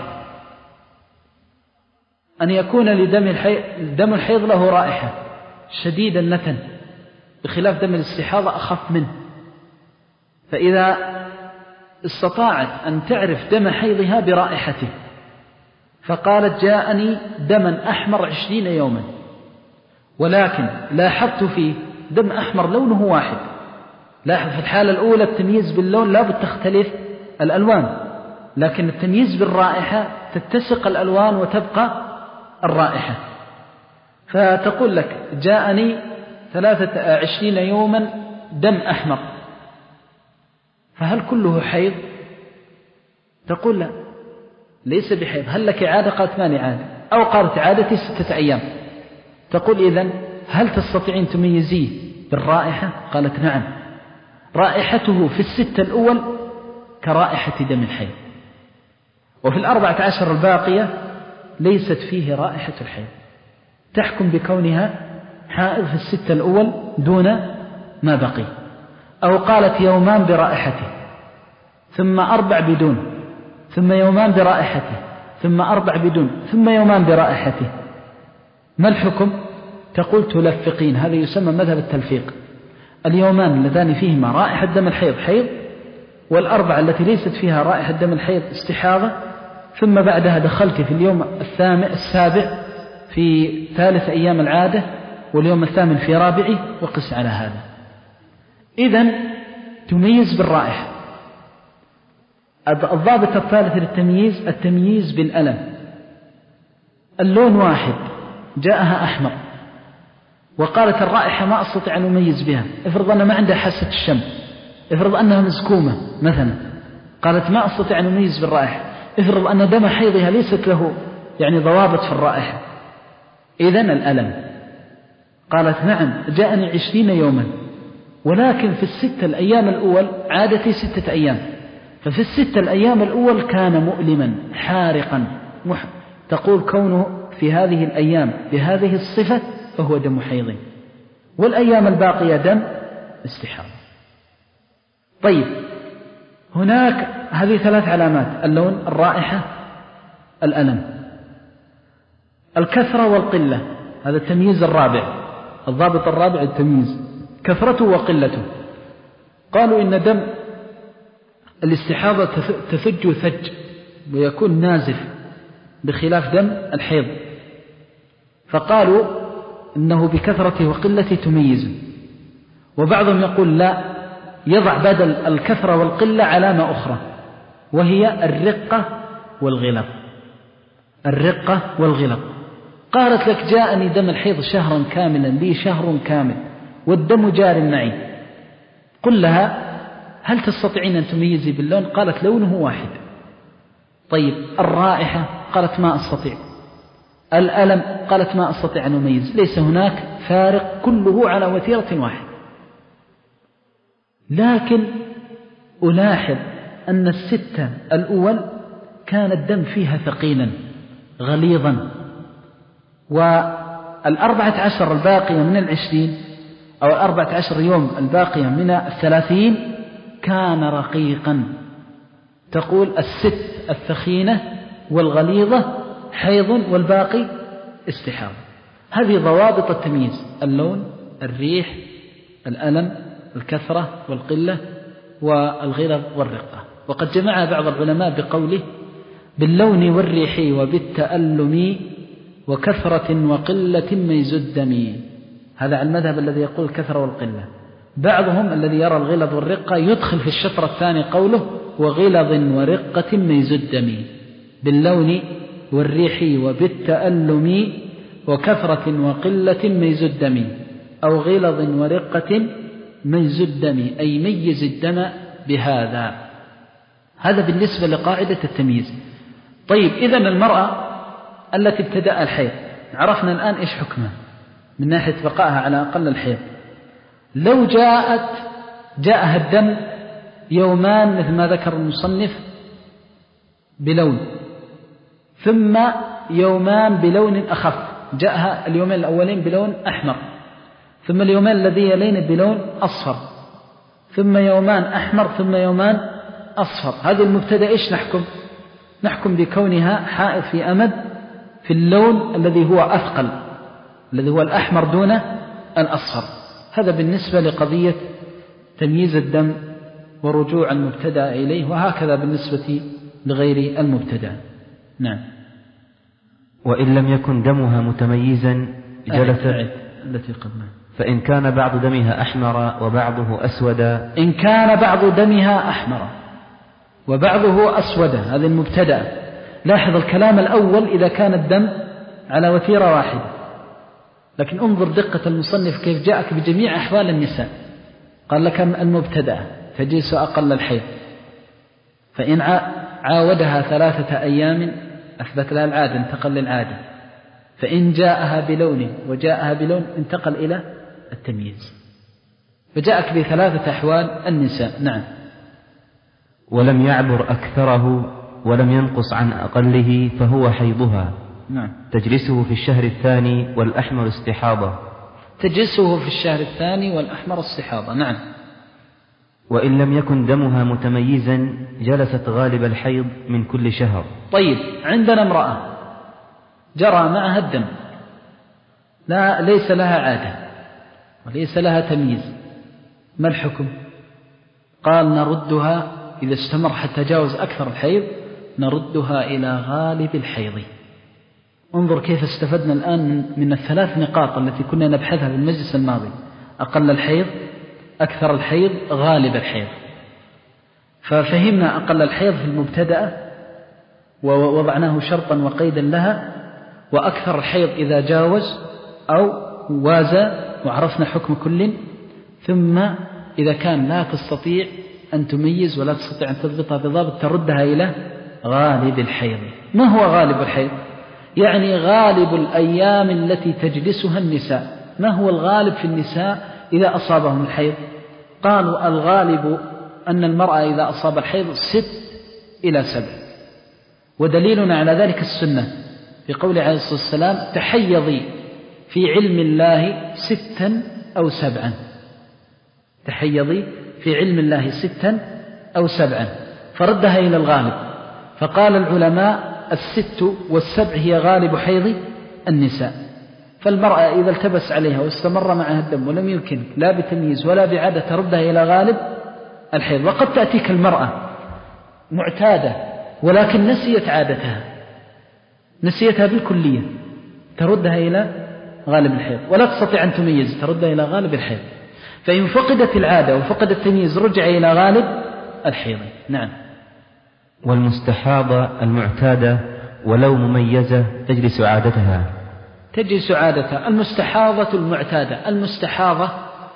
أن يكون لدم الحيض دم الحيض له رائحة شديد النتن، بخلاف دم الاستحاضة أخف منه. فإذا استطاعت أن تعرف دم حيضها برائحته، فقالت: جاءني دما أحمر عشرين يوما، ولكن لاحظت فيه دم أحمر لونه واحد. لاحظ في الحالة الأولى التمييز باللون لا بد تختلف الألوان، لكن التمييز بالرائحة تتسق الألوان وتبقى الرائحة. فتقول لك: جاءني ثلاثة عشرين يوما دم أحمر، فهل كله حيض؟ تقول: لا، ليس بحيض. هل لك عادة؟ قالت: ماني عادة. أو قالت: عادتي ستة أيام. تقول: إذن هل تستطيعين تميزيه بالرائحة؟ قالت: نعم، رائحته في الستة الأول كرائحة دم الحيض، وفي الأربعة عشر الباقية ليست فيه رائحة الحيض، تحكم بكونها حائض في الستة الأول دون ما بقي. أو قالت: يومان برائحته، ثم أربع بدون، ثم يومان برائحته، ثم أربع بدون، ثم يومان برائحته، ما الحكم؟ تقول: تلفقين. هذا يسمى مذهب التلفيق. اليومان اللذان فيهما رائحة دم الحيض حيض، والأربعة التي ليست فيها رائحة دم الحيض استحاضة، ثم بعدها دخلت في اليوم الثامن السابع في ثالث أيام العادة، واليوم الثامن في رابعه، وقس على هذا. إذن تميز بالرائحة. الضابط الثالث للتمييز التمييز بالألم. اللون واحد، جاءها أحمر، وقالت: الرائحة ما أستطيع أن أميز بها. افرض أنها ما عندها حاسة الشم، افرض أنها مزكومة مثلا، قالت: ما أستطيع أن أميز بالرائحة. افرض أن دم حيضها ليست له يعني ضوابط في الرائحة، إذن الألم. قالت: نعم، جاءني عشرين يوما، ولكن في الستة الأيام الأول عادتي ستة أيام، ففي الستة الأيام الأول كان مؤلما حارقا تقول كونه في هذه الأيام بهذه الصفة فهو دم حيض، والأيام الباقية دم استحاضة. طيب هناك هذه ثلاث علامات: اللون، الرائحة، الألم. الكثرة والقلة، هذا التمييز الرابع، الضابط الرابع التمييز، كثرته وقلته. قالوا إن دم الاستحاضة تثج ثج ويكون نازف بخلاف دم الحيض، فقالوا إنه بكثرته وقلته تميز. وبعضهم يقول لا، يضع بدل الكثرة والقلة علامة أخرى وهي الرقة والغلظ. الرقة والغلظ، قالت لك جاءني دم الحيض شهرا كاملا، لي شهر كامل والدم جار معي، قل لها هل تستطيعين أن تميزي باللون؟ قالت لونه واحد. طيب الرائحة؟ قالت ما أستطيع. الألم؟ قالت ما أستطيع أن أميز. ليس هناك فارق، كله على وتيرة واحد. لكن ألاحظ أن الستة الأول كان الدم فيها ثقيلا غليظا، والأربعة عشر الباقية من العشرين أو الأربعة عشر يوم الباقية من الثلاثين كان رقيقا. تقول الست الثخينة والغليظة حيض والباقي استحاضة. هذه ضوابط التمييز: اللون، الريح، الألم، الكثرة والقلة، والغلظ والرقة. وقد جمعها بعض العلماء بقوله باللون والريح وبالتألم وكثرة وقلة ميز الدم. هذا على المذهب الذي يقول الكثرة والقلة. بعضهم الذي يرى الغلظ والرقة يدخل في الشطر الثاني قوله وغلظ ورقة ميز الدم، باللون والريح وبالتألم وكثرة وقلة ميز الدم، أو غلظ ورقة ميز الدم، أي ميز الدم بهذا. هذا بالنسبة لقاعدة التمييز. طيب إذن المرأة التي ابتدأ الحيض عرفنا الآن إيش حكمها من ناحية بقائها على أقل الحيض. لو جاءت جاءها الدم يومان مثل ما ذكر المصنف بلون، ثم يومان بلون أخف، جاءها اليومين الأولين بلون أحمر، ثم اليومين الذي يلين بلون أصفر، ثم يومان أحمر، ثم يومان أصفر. هذه المبتدأ إيش نحكم؟ نحكم بكونها حائض في أمد في اللون الذي هو أثقل، الذي هو الأحمر دون الأصفر. هذا بالنسبة لقضية تمييز الدم ورجوع المبتدأ إليه، وهكذا بالنسبة لغير المبتدأ. نعم. وإن لم يكن دمها متميزا جلست التي قبلها، فإن كان بعض دمها أحمر وبعضه أسود. إن كان بعض دمها أحمر وبعضه أسود، هذا المبتدأ. لاحظ الكلام الأول إذا كان الدم على وتيرة واحدة، لكن انظر دقة المصنف كيف جاءك بجميع أحوال النساء. قال لك المبتدأ تجلس أقل الحيض، فإن عاودها ثلاثة أيام أثبت لها العادة، انتقل للعادة. فإن جاءها بلون وجاءها بلون انتقل إلى التمييز. فجاءك بثلاثة أحوال النساء. نعم. ولم يعبر أكثره ولم ينقص عن أقله فهو حيضها. نعم. تجلسه في الشهر الثاني والأحمر استحاضة. تجلسه في الشهر الثاني والأحمر استحاضة. نعم. وإن لم يكن دمها متميزا جلست غالب الحيض من كل شهر. طيب عندنا امرأة جرى معها الدم، لا ليس لها عادة وليس لها تمييز، ما الحكم؟ قال نردها إذا استمر حتى جاوز أكثر الحيض، نردها إلى غالب الحيض. انظر كيف استفدنا الآن من الثلاث نقاط التي كنا نبحثها في المجلس الماضي: أقل الحيض، أكثر الحيض، غالب الحيض. ففهمنا أقل الحيض في المبتدأ ووضعناه شرطا وقيدا لها، وأكثر الحيض إذا جاوز أو وازى، وعرفنا حكم كل. ثم إذا كان لا تستطيع أن تميز ولا تستطيع أن تضبطها بضابط تردها إلى غالب الحيض. ما هو غالب الحيض؟ يعني غالب الأيام التي تجلسها النساء. ما هو الغالب في النساء إذا أصابهم الحيض؟ قالوا الغالب أن المرأة إذا أصاب الحيض ست إلى سبع، ودليلنا على ذلك السنة. في قول عليه الصلاة والسلام تحيضي في علم الله ستا أو سبعا، تحيضي في علم الله ستا أو سبعا، فردها إلى الغالب. فقال العلماء الست والسبع هي غالب حيض النساء. فالمرأة إذا التبس عليها واستمر معها الدم ولم يمكن لا بتمييز ولا بعادة تردها إلى غالب الحيض. وقد تأتيك المرأة معتادة ولكن نسيت عادتها، نسيتها بالكلية، تردها إلى غالب الحيض ولا تستطيع أن تميز، تردها إلى غالب الحيض. فإن فقدت العادة وفقدت التمييز رجع إلى غالب الحيض. نعم. والمستحاضة المعتادة ولو مميزة تجلس عادتها، تجلس عادتها. المستحاضة المعتادة، المستحاضة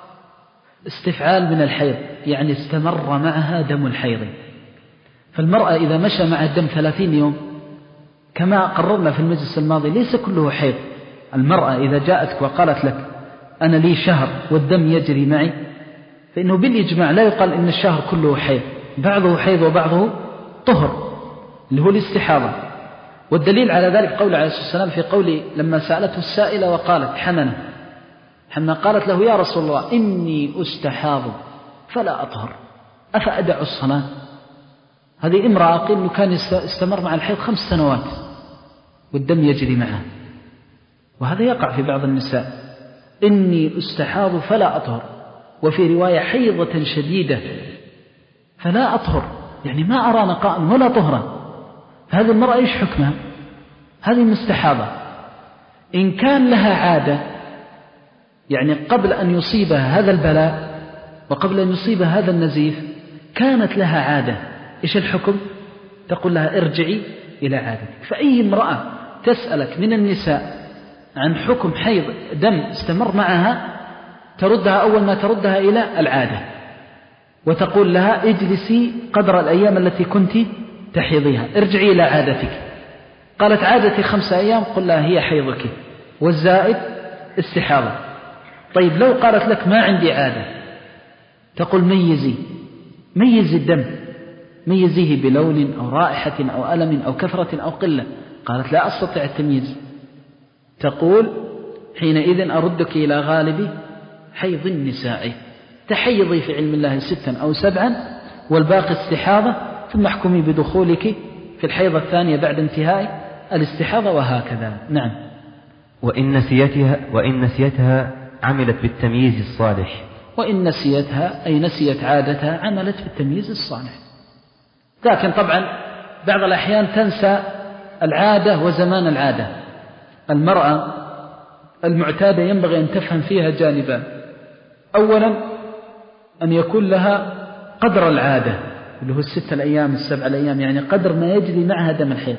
استفعال من الحيض، يعني استمر معها دم الحيض. فالمرأة إذا مشى مع الدم ثلاثين يوم كما قررنا في المجلس الماضي ليس كله حيض. المرأة إذا جاءتك وقالت لك أنا لي شهر والدم يجري معي، فإنه بالإجماع لا يقال إن الشهر كله حيض، بعضه حيض وبعضه طهر اللي هو الاستحاضة. والدليل على ذلك قول عليه الصلاة والسلام في قوله لما سألته السائلة وقالت حمنة حمنة قالت له يا رسول الله إني أستحاض فلا أطهر أفأدع الصلاة. هذه امرأة قيل أنه كان استمر مع الحيض خمس سنوات والدم يجري معها، وهذا يقع في بعض النساء. إني أستحاض فلا أطهر، وفي رواية حيضة شديدة فلا أطهر، يعني ما أرى نقاء ولا طهرا. هذه المرأة إيش حكمها؟ هذه مستحاضة. إن كان لها عادة، يعني قبل أن يصيبها هذا البلاء وقبل أن يصيبها هذا النزيف كانت لها عادة، إيش الحكم؟ تقول لها ارجعي إلى عادتك. فأي امرأة تسألك من النساء عن حكم حيض دم استمر معها تردها أول ما تردها إلى العادة، وتقول لها اجلسي قدر الأيام التي كنت تحيضيها، ارجعي إلى عادتك. قالت عادتي خمسة أيام، قل لها هي حيضك والزائد استحاضة. طيب لو قالت لك ما عندي عادة، تقول ميزي ميزي الدم، ميزيه بلون أو رائحة أو ألم أو كثرة أو قلة. قالت لا أستطيع التمييز، تقول حينئذ أردك إلى غالب حيض النساء، تحيضي في علم الله ستا أو سبعا والباقي استحاضة، ثم احكمي بدخولك في الحيضة الثانية بعد انتهاء الاستحاضة، وهكذا. نعم. وإن نسيتها, وإن نسيتها عملت بالتمييز الصالح، وإن نسيتها أي نسيت عادتها عملت بالتمييز الصالح. لكن طبعا بعض الأحيان تنسى العادة وزمان العادة. المرأة المعتادة ينبغي أن تفهم فيها جانبان: أولا أن يكون لها قدر العادة اللي هو الستة الأيام السبع الأيام، يعني قدر ما يجري معها دم الحيض.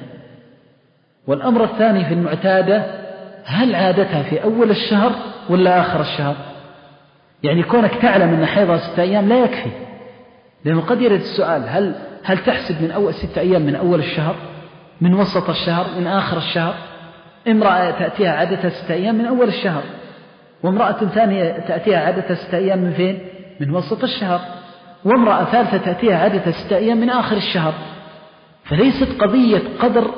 والأمر الثاني في المعتادة هل عادتها في أول الشهر ولا آخر الشهر؟ يعني كونك تعلم أن حيضها ستة أيام لا يكفي، لأنه قد يرد السؤال هل هل تحسب من أول ستة أيام من أول الشهر، من وسط الشهر، من آخر الشهر؟ امرأة تأتيها عادتها ستة أيام من أول الشهر، وامرأة ثانية تأتيها عادتها ستة أيام من فين؟ من وسط الشهر، وامرأة ثالثة تأتيها عادتها ستة أيام من آخر الشهر. فليست قضية قدر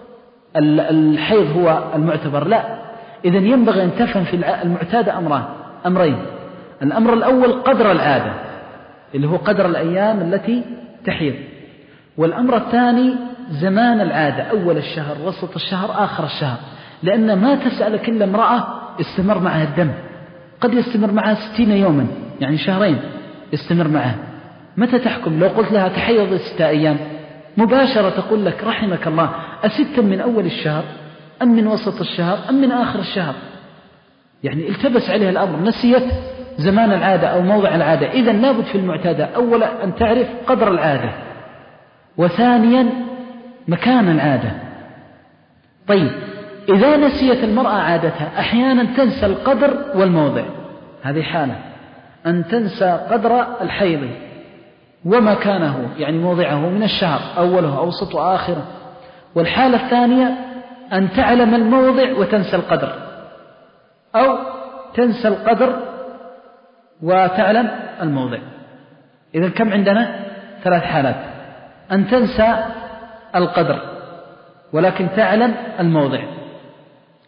الحيض هو المعتبر، لا. إذن ينبغي أن تفهم في المعتادة أمران أمرين: الأمر الأول قدر العادة اللي هو قدر الأيام التي تحيض، والأمر الثاني زمان العادة، أول الشهر، وسط الشهر، آخر الشهر. لأن ما تسأل كل امرأة استمر معها الدم، قد يستمر معها ستين يوما، يعني شهرين يستمر معها. متى تحكم؟ لو قلت لها تحيض ستة أيام مباشرة تقول لك رحمك الله أستا من أول الشهر أم من وسط الشهر أم من آخر الشهر؟ يعني التبس عليها الأمر، نسيت زمان العادة أو موضع العادة. إذن لابد في المعتادة أولا أن تعرف قدر العادة، وثانيا مكان العادة. طيب إذا نسيت المرأة عادتها أحيانا تنسى القدر والموضع، هذه حالة أن تنسى قدر الحيض ومكانه، يعني موضعه من الشهر، أوله أوسط وآخره. والحالة الثانية أن تعلم الموضع وتنسى القدر، أو تنسى القدر وتعلم الموضع. إذن كم عندنا؟ ثلاث حالات: أن تنسى القدر ولكن تعلم الموضع،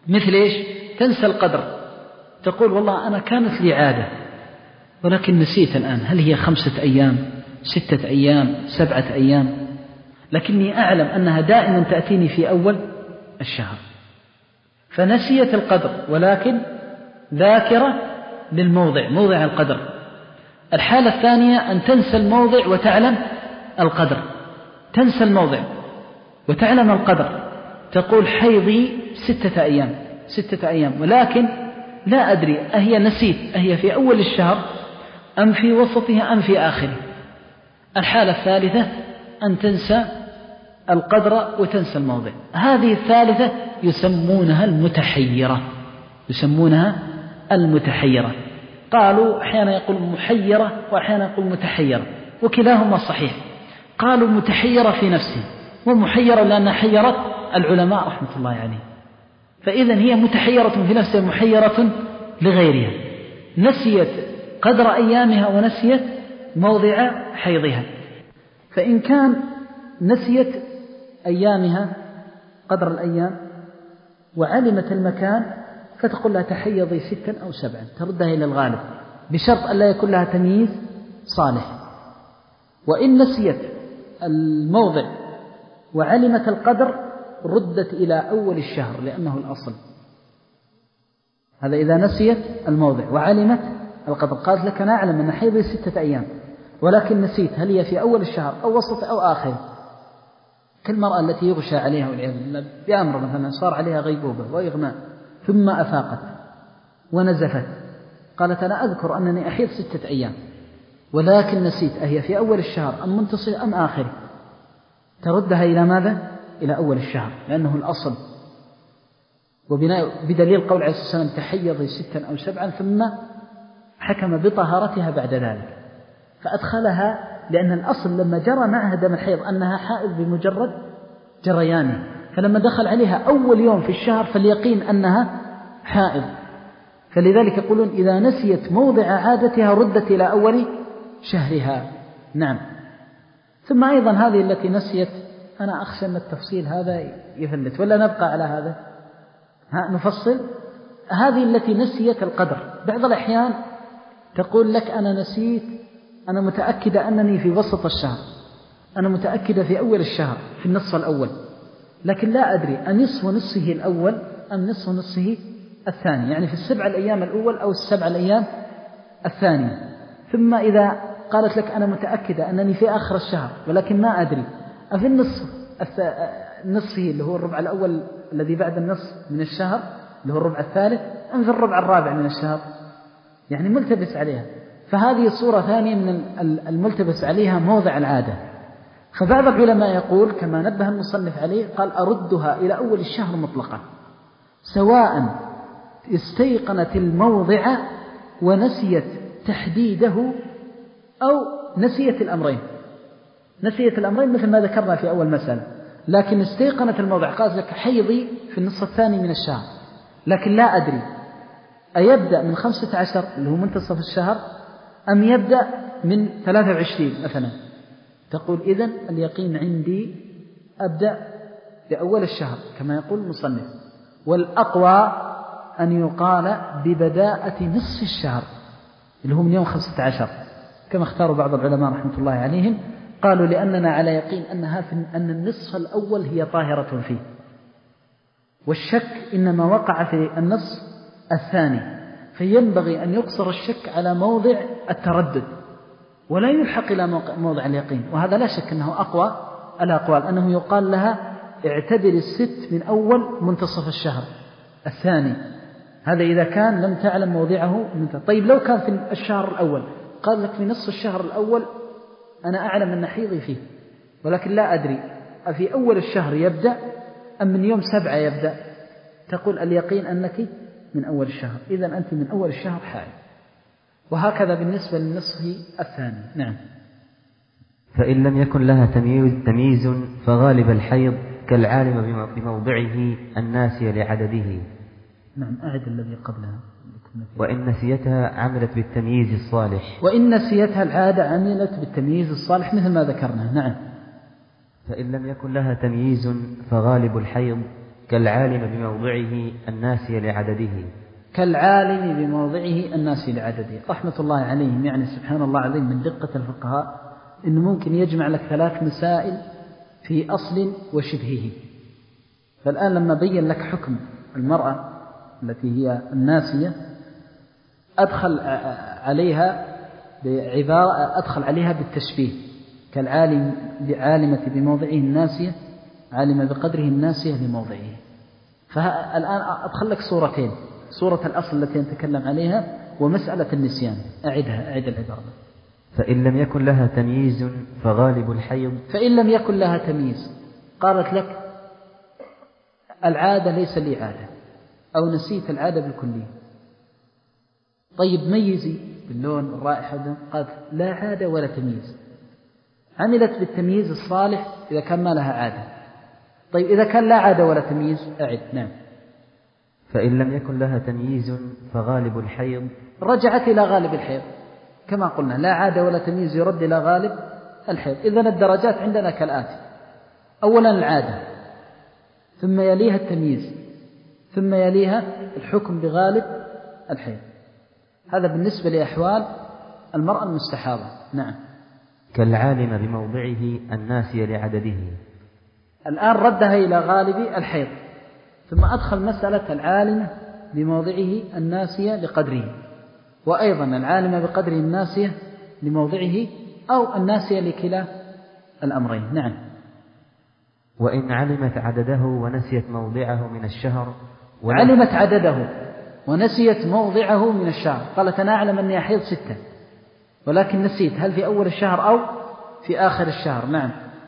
مثل إيش؟ تنسى القدر، تقول والله أنا كانت لي عادة ولكن نسيت الآن، هل هي خمسة أيام ستة أيام سبعة أيام، لكني أعلم أنها دائما تأتيني في أول الشهر، فنسيت القدر ولكن ذاكرة للموضع، موضع القدر. الحالة الثانية أن تنسى الموضع وتعلم القدر، تنسى الموضع وتعلم القدر، تقول حيضي ستة أيام ستة أيام ولكن لا أدري أهي نسيت أهي في أول الشهر أم في وسطها أم في آخره. الحالة الثالثة أن تنسى القدر وتنسى الموضع، هذه الثالثة يسمونها المتحيرة، يسمونها المتحيرة. قالوا أحيانا يقول محيرة وأحيانا يقول متحيرة، وكلاهما صحيح. قالوا متحيرة في نفسه ومحيرة لأنها حيرت العلماء رحمة الله عليه، فإذن هي متحيرة في نفسها محيرة لغيرها، نسيت قدر أيامها ونسيت موضع حيضها. فإن كان نسيت أيامها قدر الأيام وعلمت المكان فتقول لها تحيضي ستا أو سبعا، تردها إلى الغالب بشرط أن لا يكون لها تمييز صالح. وإن نسيت الموضع وعلمت القدر ردت إلى أول الشهر لأنه الأصل. هذا إذا نسيت الموضع وعلمت القدر، قالت لك أنا أعلم أن حيضي ستة أيام ولكن نسيت هل هي في أول الشهر أو وسط أو آخر، كالمرأة التي يغشى عليها والعياذ بالله بأمر مثلا صار عليها غيبوبة وإغماء ثم أفاقت ونزفت، قالت أنا أذكر أنني أحيض ستة أيام ولكن نسيت أهي في أول الشهر أم منتصف أم آخر، تردها إلى ماذا؟ إلى أول الشهر لأنه الأصل، وبدليل قول عليه الصلاة والسلام تحيضي ستا أو سبعا، ثم حكم بطهارتها بعد ذلك فأدخلها، لأن الأصل لما جرى معها دم الحيض أنها حائض بمجرد جريانه، فلما دخل عليها أول يوم في الشهر فاليقين أنها حائض، فلذلك يقولون إذا نسيت موضع عادتها ردت إلى أول شهرها. نعم. ثم أيضا هذه التي نسيت، أنا أخشى أن التفصيل هذا يفلت ولا نبقى على هذا، ها نفصل. هذه التي نسيت القدر بعض الأحيان تقول لك أنا نسيت، أنا متأكدة أنني في وسط الشهر، أنا متأكدة في أول الشهر في النصف الأول، لكن لا أدري أنصف نصفه الأول أم نصف نصفه الثاني، يعني في السبع الأيام الأول أو السبع الأيام الثانية. ثم إذا قالت لك أنا متأكدة أنني في آخر الشهر ولكن ما أدري أفي النصف نصفه اللي هو الربع الأول الذي بعد النصف من الشهر اللي هو الربع الثالث أم في الربع الرابع من الشهر، يعني ملتبس عليها. فهذه صورة ثانية من الملتبس عليها موضع العادة. فبعض العلماء يقول كما نبه المصنف عليه، قال أردها إلى أول الشهر مطلقا، سواء استيقنت الموضع ونسيت تحديده أو نسيت الأمرين، نسيت الأمرين مثل ما ذكرنا في أول مسألة، لكن استيقنت الموضع، قال لك حيضي في النصف الثاني من الشهر لكن لا أدري أيبدأ من خمسة عشر اللي هو منتصف الشهر أم يبدأ من ثلاثة وعشرين مثلا، تقول إذن اليقين عندي أبدأ بأول الشهر كما يقول المصنف، والأقوى أن يقال ببداءة نصف الشهر اللي هو من يوم خمسة عشر كما اختاروا بعض العلماء رحمة الله عليهم، قالوا لأننا على يقين أنها في أن النصف الأول هي طاهرة فيه، والشك إنما وقع في النصف الثاني، فينبغي أن يقصر الشك على موضع التردد ولا يلحق إلى موضع اليقين، وهذا لا شك أنه أقوى الأقوال، أنه يقال لها اعتبر الست من أول منتصف الشهر الثاني، هذا إذا كان لم تعلم موضعه. طيب لو كان في الشهر الأول قال لك في نصف الشهر الأول أنا أعلم أن حيضي فيه ولكن لا أدري أفي أول الشهر يبدأ أم من يوم سبعة يبدأ، تقول اليقين أنك من أول الشهر، إذن أنت من أول الشهر حائض. وهكذا بالنسبة للنصف الثاني. نعم. فإن لم يكن لها تمييز, تمييز فغالب الحيض كالعالم بموضعه الناسي لعدده. نعم. أعد الذي قبلها. وإن نسيتها عملت بالتمييز الصالح. وإن نسيتها العادة عملت بالتمييز الصالح مثل ما ذكرنا. نعم. فإن لم يكن لها تمييز فغالب الحيض كالعالم بموضعه الناسي لعدده. كالعالم بموضعه الناسي لعدده، رحمة الله عليهم. يعني سبحان الله العظيم من دقة الفقهاء إنه ممكن يجمع لك ثلاث مسائل في أصل وشبهه. فالآن لما بين لك حكم المرأة التي هي الناسية أدخل عليها بعبارة أدخل عليها بالتشبيه، كالعالم عالمة بموضعه الناسية، عالمة بقدره الناسية لموضعه. فالآن أدخل لك صورتين، صورة الأصل التي نتكلم عليها ومسألة النسيان. أعدها، أعد العبارة. فإن لم يكن لها تمييز فغالب الحيض. فإن لم يكن لها تمييز، قالت لك العادة ليس لي عادة، أو نسيت العادة بالكلية. طيب ميزي باللون والرائحة، قالت لا عادة ولا تمييز. عملت بالتمييز الصالح إذا كان ما لها عادة. طيب إذا كان لا عادة ولا تمييز أعد. نعم. فإن لم يكن لها تمييز فغالب الحيض. رجعت إلى غالب الحيض كما قلنا، لا عادة ولا تمييز يرد إلى غالب الحيض. إذن الدرجات عندنا كالآتي: أولا العادة، ثم يليها التمييز، ثم يليها الحكم بغالب الحيض. هذا بالنسبة لأحوال المرأة المستحاضة. نعم. كالعالم بموضعه الناسي لعدده. الآن ردها إلى غالب الحيض، ثم أدخل مسألة العالمة بموضعه الناسية لقدره، وأيضا العالمة بقدره الناسية لموضعه، أو الناسية لكلا الأمرين. نعم. وإن علمت عدده ونسيت موضعه من الشهر. علمت عدده ونسيت موضعه من الشهر، قالت أنا أعلم أني أحيض ستة ولكن نسيت، هل في أول الشهر أو في آخر الشهر؟ نعم.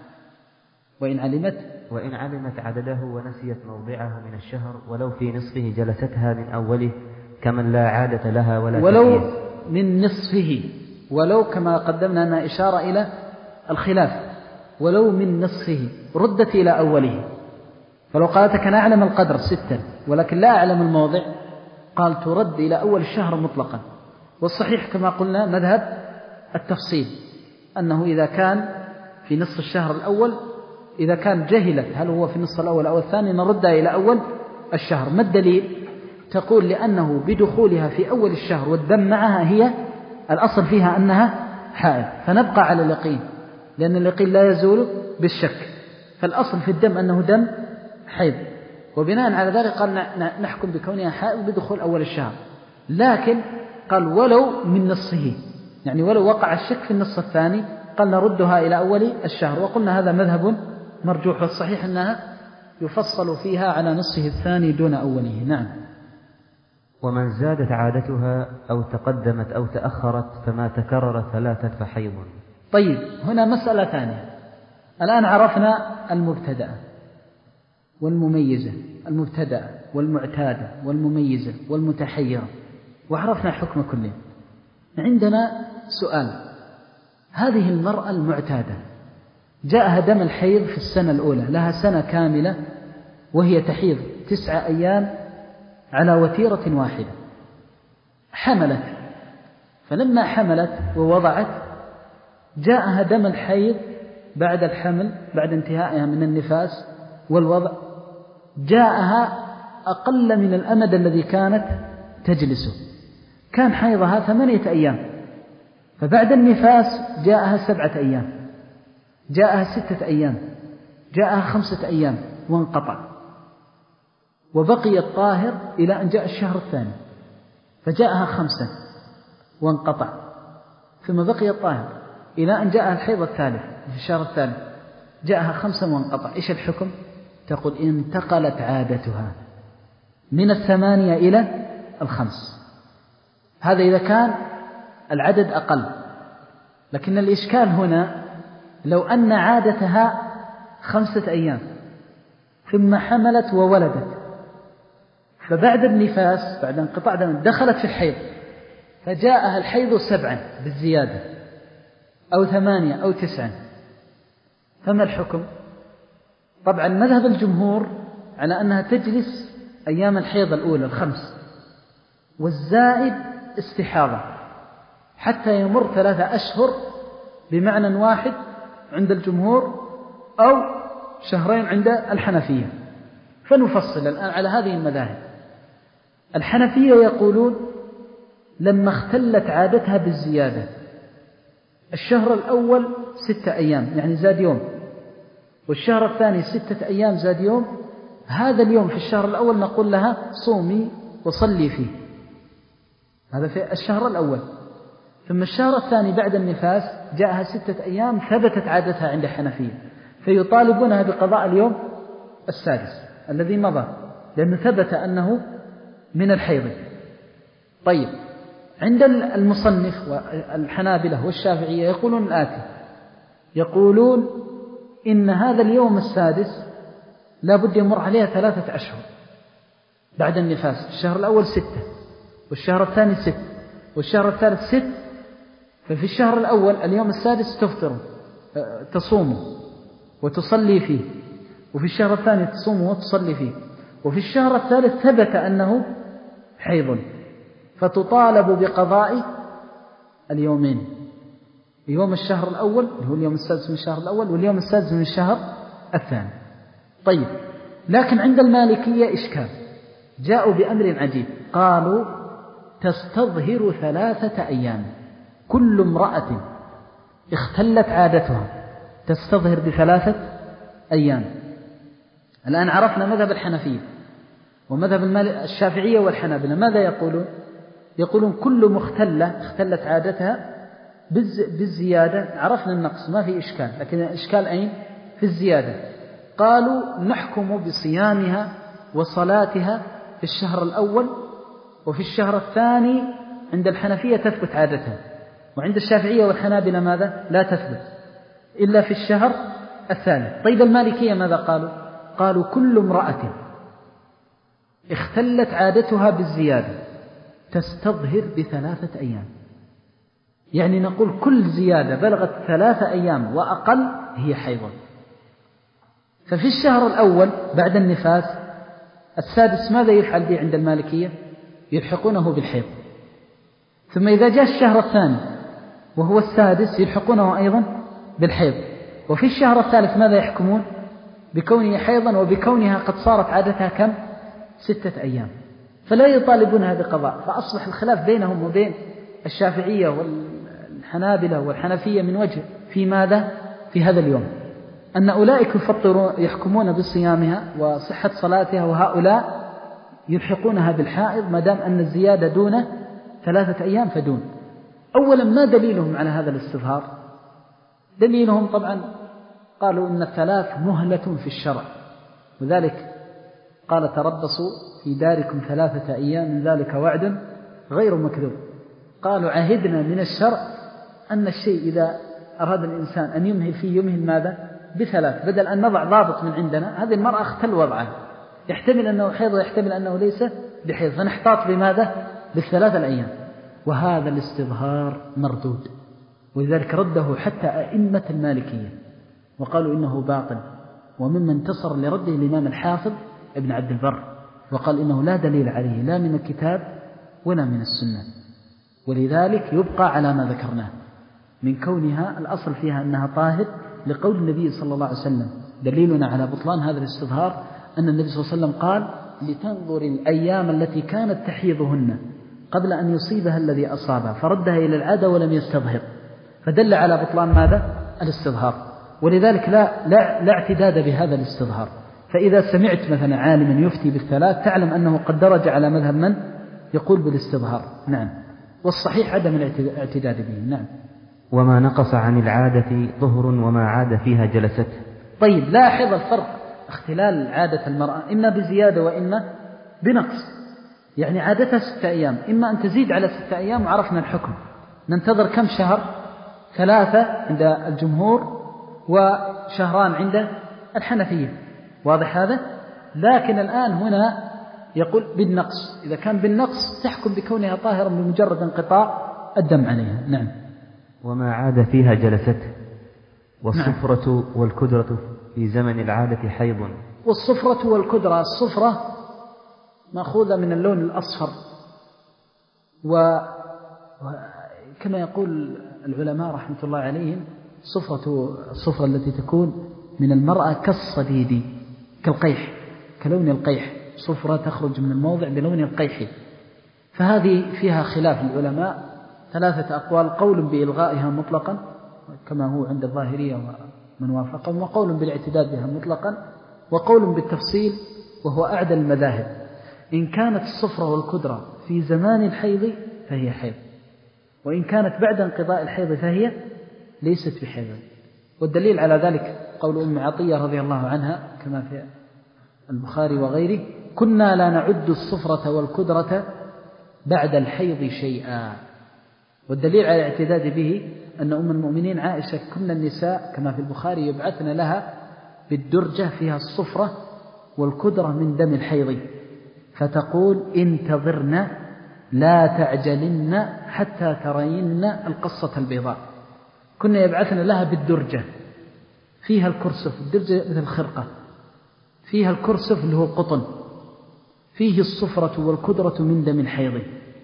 وإن علمت وإن علمت عدده ونسيت موضعه من الشهر ولو في نصفه جلستها من أوله كمن لا عادة لها ولا ولو تمييز. من نصفه، ولو كما قدمنا أنها إشارة إلى الخلاف، ولو من نصفه ردت إلى أوله. فلو قالت أنا أعلم القدر ستة ولكن لا أعلم الموضع، قال ترد إلى أول الشهر مطلقا. والصحيح كما قلنا مذهب التفصيل، أنه إذا كان في نصف الشهر الأول، إذا كان جهلت هل هو في النصف الأول أو الثاني نردها إلى أول الشهر. ما الدليل؟ تقول لأنه بدخولها في أول الشهر والدم معها هي الأصل فيها أنها حائض، فنبقى على اليقين، لأن اليقين لا يزول بالشك. فالأصل في الدم أنه دم حيض، وبناء على ذلك قال نحكم بكونها حائض بدخول أول الشهر. لكن قال ولو من نصفه، يعني ولو وقع الشك في النصف الثاني قال نردها إلى أول الشهر. وقلنا هذا مذهب مرجوح، والصحيح أنها يفصل فيها على نصفه الثاني دون أوله. نعم. ومن زادت عادتها أو تقدمت أو تأخرت فما تكرر ثلاثة فحيض. طيب هنا مسألة ثانية. الآن عرفنا المبتدأ والمميزة، المبتدأ والمعتادة والمميزة والمتحيرة، وعرفنا حكم كله. عندنا سؤال: هذه المرأة المعتادة جاءها دم الحيض في السنة الأولى، لها سنة كاملة وهي تحيض تسعة أيام على وتيرة واحدة، حملت، فلما حملت ووضعت جاءها دم الحيض بعد الحمل، بعد انتهائها من النفاس والوضع، جاءها أقل من الأمد الذي كانت تجلسه، كان حيضها ثمانية أيام، فبعد النفاس جاءها سبعة أيام، جاءها ستة أيام، جاءها خمسة أيام وانقطع، وبقي الطاهر إلى أن جاء الشهر الثاني، فجاءها خمسة وانقطع، ثم بقي الطاهر إلى أن جاءها الحيض الثالث في الشهر الثالث، جاءها خمسة وانقطع. إيش الحكم؟ تقول انتقلت عادتها من الثمانية إلى الخمس. هذا إذا كان العدد أقل. لكن الإشكال هنا لو أن عادتها خمسة أيام ثم حملت وولدت، فبعد النفاس بعد انقطاع دم دخلت في الحيض، فجاءها الحيض سبعا بالزيادة أو ثمانية أو تسعا، فما الحكم؟ طبعا مذهب الجمهور على أنها تجلس أيام الحيض الأولى الخمس، والزائد استحاضة حتى يمر ثلاثة أشهر بمعنى واحد عند الجمهور، أو شهرين عند الحنفية. فنفصل الآن على هذه المذاهب. الحنفية يقولون لما اختلت عادتها بالزيادة، الشهر الأول ستة أيام يعني زاد يوم، والشهر الثاني ستة أيام زاد يوم، هذا اليوم في الشهر الأول نقول لها صومي وصلي فيه، هذا في الشهر الأول. ثم الشهر الثاني بعد النفاس جاءها ستة أيام ثبتت عادتها عند الحنفية، فيطالبونها بقضاء اليوم السادس الذي مضى، لأنه ثبت أنه من الحيض. طيب، عند المصنف والحنابلة والشافعية يقولون الآتي، يقولون إن هذا اليوم السادس لا بد يمر عليها ثلاثة أشهر بعد النفاس، الشهر الأول ستة، والشهر الثاني ست، والشهر الثالث ست، ففي الشهر الأول اليوم السادس تفطر تصوم وتصلي فيه، وفي الشهر الثاني تصوم وتصلي فيه، وفي الشهر الثالث ثبت أنه حيض، فتطالب بقضاء اليومين، يوم الشهر الأول اللي هو اليوم السادس من الشهر الأول، واليوم السادس من الشهر الثاني. طيب، لكن عند المالكية إشكال، جاءوا بأمر عجيب، قالوا تستظهر ثلاثة أيام، كل امرأة اختلت عادتها تستظهر بثلاثة أيام. الآن عرفنا مذهب الحنفية ومذهب الشافعية والحنابلة، ماذا يقولون؟ يقولون كل مختلة اختلت عادتها بالزيادة، عرفنا النقص ما في إشكال، لكن الإشكال أين؟ في الزيادة. قالوا نحكم بصيامها وصلاتها في الشهر الأول، وفي الشهر الثاني عند الحنفية تثبت عادتها، وعند الشافعية والحنابلة ماذا؟ لا تثبت إلا في الشهر الثالث. طيب، المالكية ماذا قالوا؟ قالوا كل امرأة اختلت عادتها بالزيادة تستظهر بثلاثة أيام، يعني نقول كل زيادة بلغت ثلاثة أيام وأقل هي حيض. ففي الشهر الأول بعد النفاس السادس ماذا يفعل به عند المالكية؟ يلحقونه بالحيض. ثم إذا جاء الشهر الثاني وهو السادس يلحقونه أيضا بالحيض. وفي الشهر الثالث ماذا يحكمون؟ بكونه حيضا وبكونها قد صارت عادتها كم؟ ستة أيام، فلا يطالبونها بقضاء. فأصبح الخلاف بينهم وبين الشافعية والحنابلة والحنفية من وجه في ماذا؟ في هذا اليوم، أن أولئك يفطرون يحكمون بصيامها وصحة صلاتها، وهؤلاء يلحقونها بالحائض ما دام أن الزيادة دون ثلاثة أيام فدون. أولا، ما دليلهم على هذا الاستظهار؟ دليلهم طبعا قالوا إن الثلاث مهلة في الشرع، وذلك قال تربصوا في داركم ثلاثة أيام من ذلك وعد غير مكذوب. قالوا عهدنا من الشرع أن الشيء إذا أراد الإنسان أن يمهل فيه يمهل ماذا؟ بثلاث، بدل أن نضع ضابط من عندنا. هذه المرأة اختل وضعها، يحتمل أنه حيض ويحتمل أنه ليس بحيض، فنحتاط بماذا؟ بالثلاثة الأيام. وهذا الاستظهار مردود، ولذلك رده حتى أئمة المالكية وقالوا إنه باطل. وممن انتصر لرده الإمام الحافظ ابن عبد البر، وقال إنه لا دليل عليه لا من الكتاب ولا من السنة. ولذلك يبقى على ما ذكرناه من كونها الأصل فيها أنها طاهر، لقول النبي صلى الله عليه وسلم. دليلنا على بطلان هذا الاستظهار أن النبي صلى الله عليه وسلم قال لتنظر الأيام التي كانت تحيضهن قبل أن يصيبها الذي أصابها، فردها إلى العادة ولم يستظهر، فدل على بطلان ماذا؟ الاستظهار. ولذلك لا, لا, لا اعتداد بهذا الاستظهار. فإذا سمعت مثلا عالما يفتي بالثلاث تعلم أنه قد درج على مذهب من يقول بالاستظهار. نعم، والصحيح عدم الاعتداد به. نعم. وما نقص عن العادة ظهر وما عاد فيها جلست. طيب، لاحظ الفرق، اختلال عادة المرأة إما بزيادة وإما بنقص. يعني عادتها ستة أيام، إما أن تزيد على ستة أيام وعرفنا الحكم، ننتظر كم شهر؟ ثلاثة عند الجمهور وشهران عند الحنفية، واضح هذا؟ لكن الآن هنا يقول بالنقص، إذا كان بالنقص تحكم بكونها طاهرا بمجرد انقطاع الدم عليها. نعم. وما عاد فيها جلست. والصفرة نعم. والكدرة في زمن العادة حيض. والصفرة والكدرة، الصفرة مأخوذة من اللون الأصفر، وكما يقول العلماء رحمة الله عليهم صفرة الصفرة التي تكون من المرأة كالصديد كالقيح، كلون القيح، صفرة تخرج من الموضع بلون القيح. فهذه فيها خلاف العلماء، ثلاثة أقوال: قول بإلغائها مطلقا كما هو عند الظاهرية ومن وافقهم، وقول بالاعتداد بها مطلقا، وقول بالتفصيل وهو أعدى المذاهب. إن كانت الصفرة والكدرة في زمان الحيض فهي حيض، وإن كانت بعد انقضاء الحيض فهي ليست بحيض. والدليل على ذلك قول أم عطية رضي الله عنها كما في البخاري وغيره: كنا لا نعد الصفرة والكدرة بعد الحيض شيئا. والدليل على الاعتداد به أن أم المؤمنين عائشة كنا النساء كما في البخاري يبعثن لها بالدرجة فيها الصفرة والكدرة من دم الحيض، فتقول: انتظرن لا تعجلن حتى ترين القصة البيضاء. كنا يبعثن لها بالدرجة فيها الكرسف، الدرجة مثل الخرقة، فيها الكرسف اللي هو القطن، فيه الصفرة والكدرة من دم الحيض.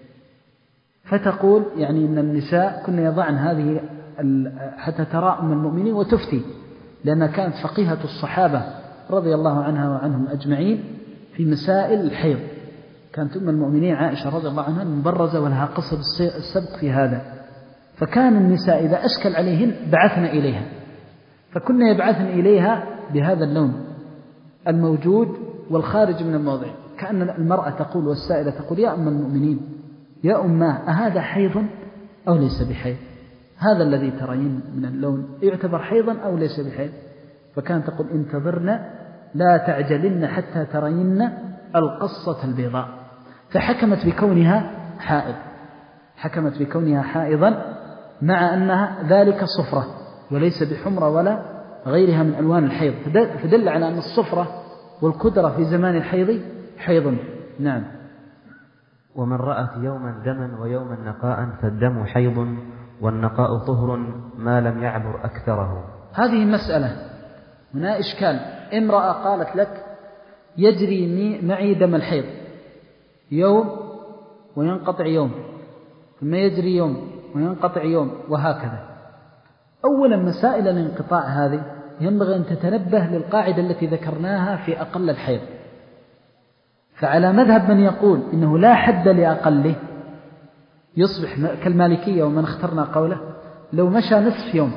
فتقول يعني إن النساء كنا يضعن هذه حتى ترى أم المؤمنين وتفتي، لأنها كانت فقيهة الصحابة رضي الله عنها وعنهم أجمعين في مسائل الحيض. كانت أم المؤمنين عائشة رضي الله عنها مبرزة ولها قصة السبق في هذا. فكان النساء إذا أشكل عليهن بعثنا إليها، فكنا يبعثن إليها بهذا اللون الموجود والخارج من الموضع، كأن المرأة تقول والسائلة تقول: يا أم المؤمنين، يا أماه، أهذا حيض أو ليس بحيض؟ هذا الذي ترين من اللون يعتبر حيضا أو ليس بحيض؟ فكانت تقول: انتظرن لا تعجلن حتى ترين القصة البيضاء. فحكمت بكونها حائض، حكمت بكونها حائضا مع أنها ذلك صفرة وليس بحمرة ولا غيرها من ألوان الحيض، فدل على أن الصفرة والكدرة في زمان الحيض حيض. نعم. ومن رأت يوما دما ويوما نقاء فالدم حيض والنقاء طهر ما لم يعبر أكثره. هذه مسألة هنا إشكال. امرأة قالت لك: يجري معي دم الحيض يوم وينقطع يوم، ثم يجري يوم وينقطع يوم، وهكذا. أولا مسائل الانقطاع هذه ينبغي أن تتنبه للقاعدة التي ذكرناها في أقل الحيض. فعلى مذهب من يقول إنه لا حد لأقله يصبح كالمالكية ومن اخترنا قوله: لو مشى نصف يوم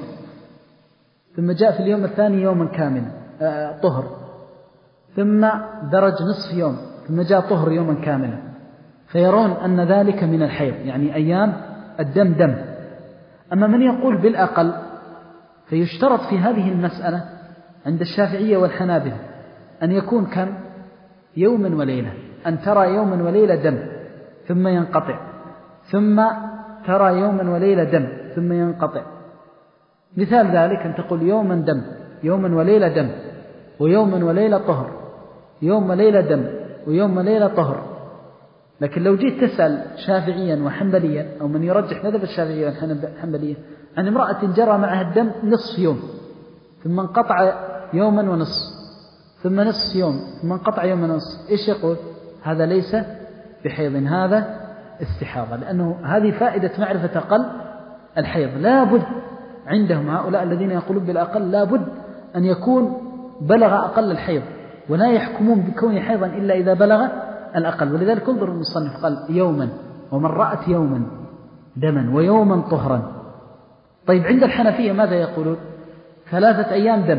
ثم جاء في اليوم الثاني يوما كاملا آه طهر، ثم درج نصف يوم ثم جاء طهر يوما كاملا، فيرون أن ذلك من الحيض، يعني أيام الدم دم. أما من يقول بالأقل فيشترط في هذه المسألة عند الشافعية والحنابلة أن يكون كم؟ يوما وليلة، أن ترى يوما وليلة دم ثم ينقطع، ثم ترى يوما وليلة دم ثم ينقطع. مثال ذلك أن تقول يوما دم، يوما وليلة دم، ويوما وليلة طهر، يوم وليلة دم، ويوم وليلة طهر. لكن لو جيت تسأل شافعيا وحنبليا أو من يرجح مذهب الشافعية والحنبلية عن امرأة جرى معها الدم نصف يوم ثم انقطع يوما ونصف، ثم نصف يوم ثم انقطع يوم ونصف، إيش يقول؟ هذا ليس بحيض، هذا استحاضة، لأنه هذه فائدة معرفة أقل الحيض. لا بد عندهم هؤلاء الذين يقولون بالأقل لا بد أن يكون بلغ أقل الحيض، ولا يحكمون بكون حيضا إلا إذا بلغ الأقل. ولذلك انظر المصنف قال يوما، ومن رأت يوما دما ويوما طهرا. طيب عند الحنفية ماذا يقولون؟ ثلاثة أيام دم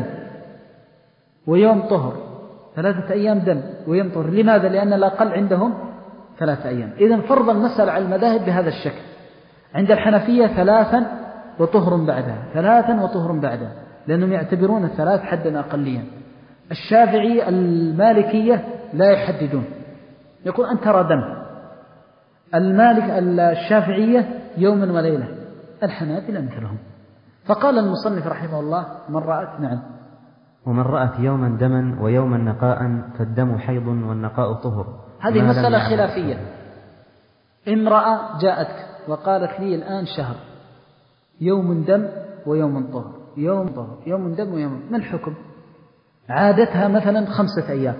ويوم طهر، ثلاثة أيام دم ويوم طهر. لماذا؟ لأن الأقل عندهم ثلاثة أيام. إذن فرض المسألة على المذاهب بهذا الشكل. عند الحنفية ثلاثا وطهر بعدها، ثلاثا وطهر بعدها، لأنهم يعتبرون الثلاث حدا أقليا. الشافعي المالكية لا يحددون، يقول أن ترى دم. المالك الشافعية يوما وليلة، الحنابلة مثلهم. فقال المصنف رحمه الله: من رأت نعم ومن رأت يوما دما ويوما نقاء فالدم حيض والنقاء طهر. هذه مسألة خلافية. امرأة جاءتك وقالت لي الآن شهر، يوم دم ويوم طهر، يوم طهر، يوم دم ويوم، ما الحكم؟ عادتها مثلا خمسة أيام.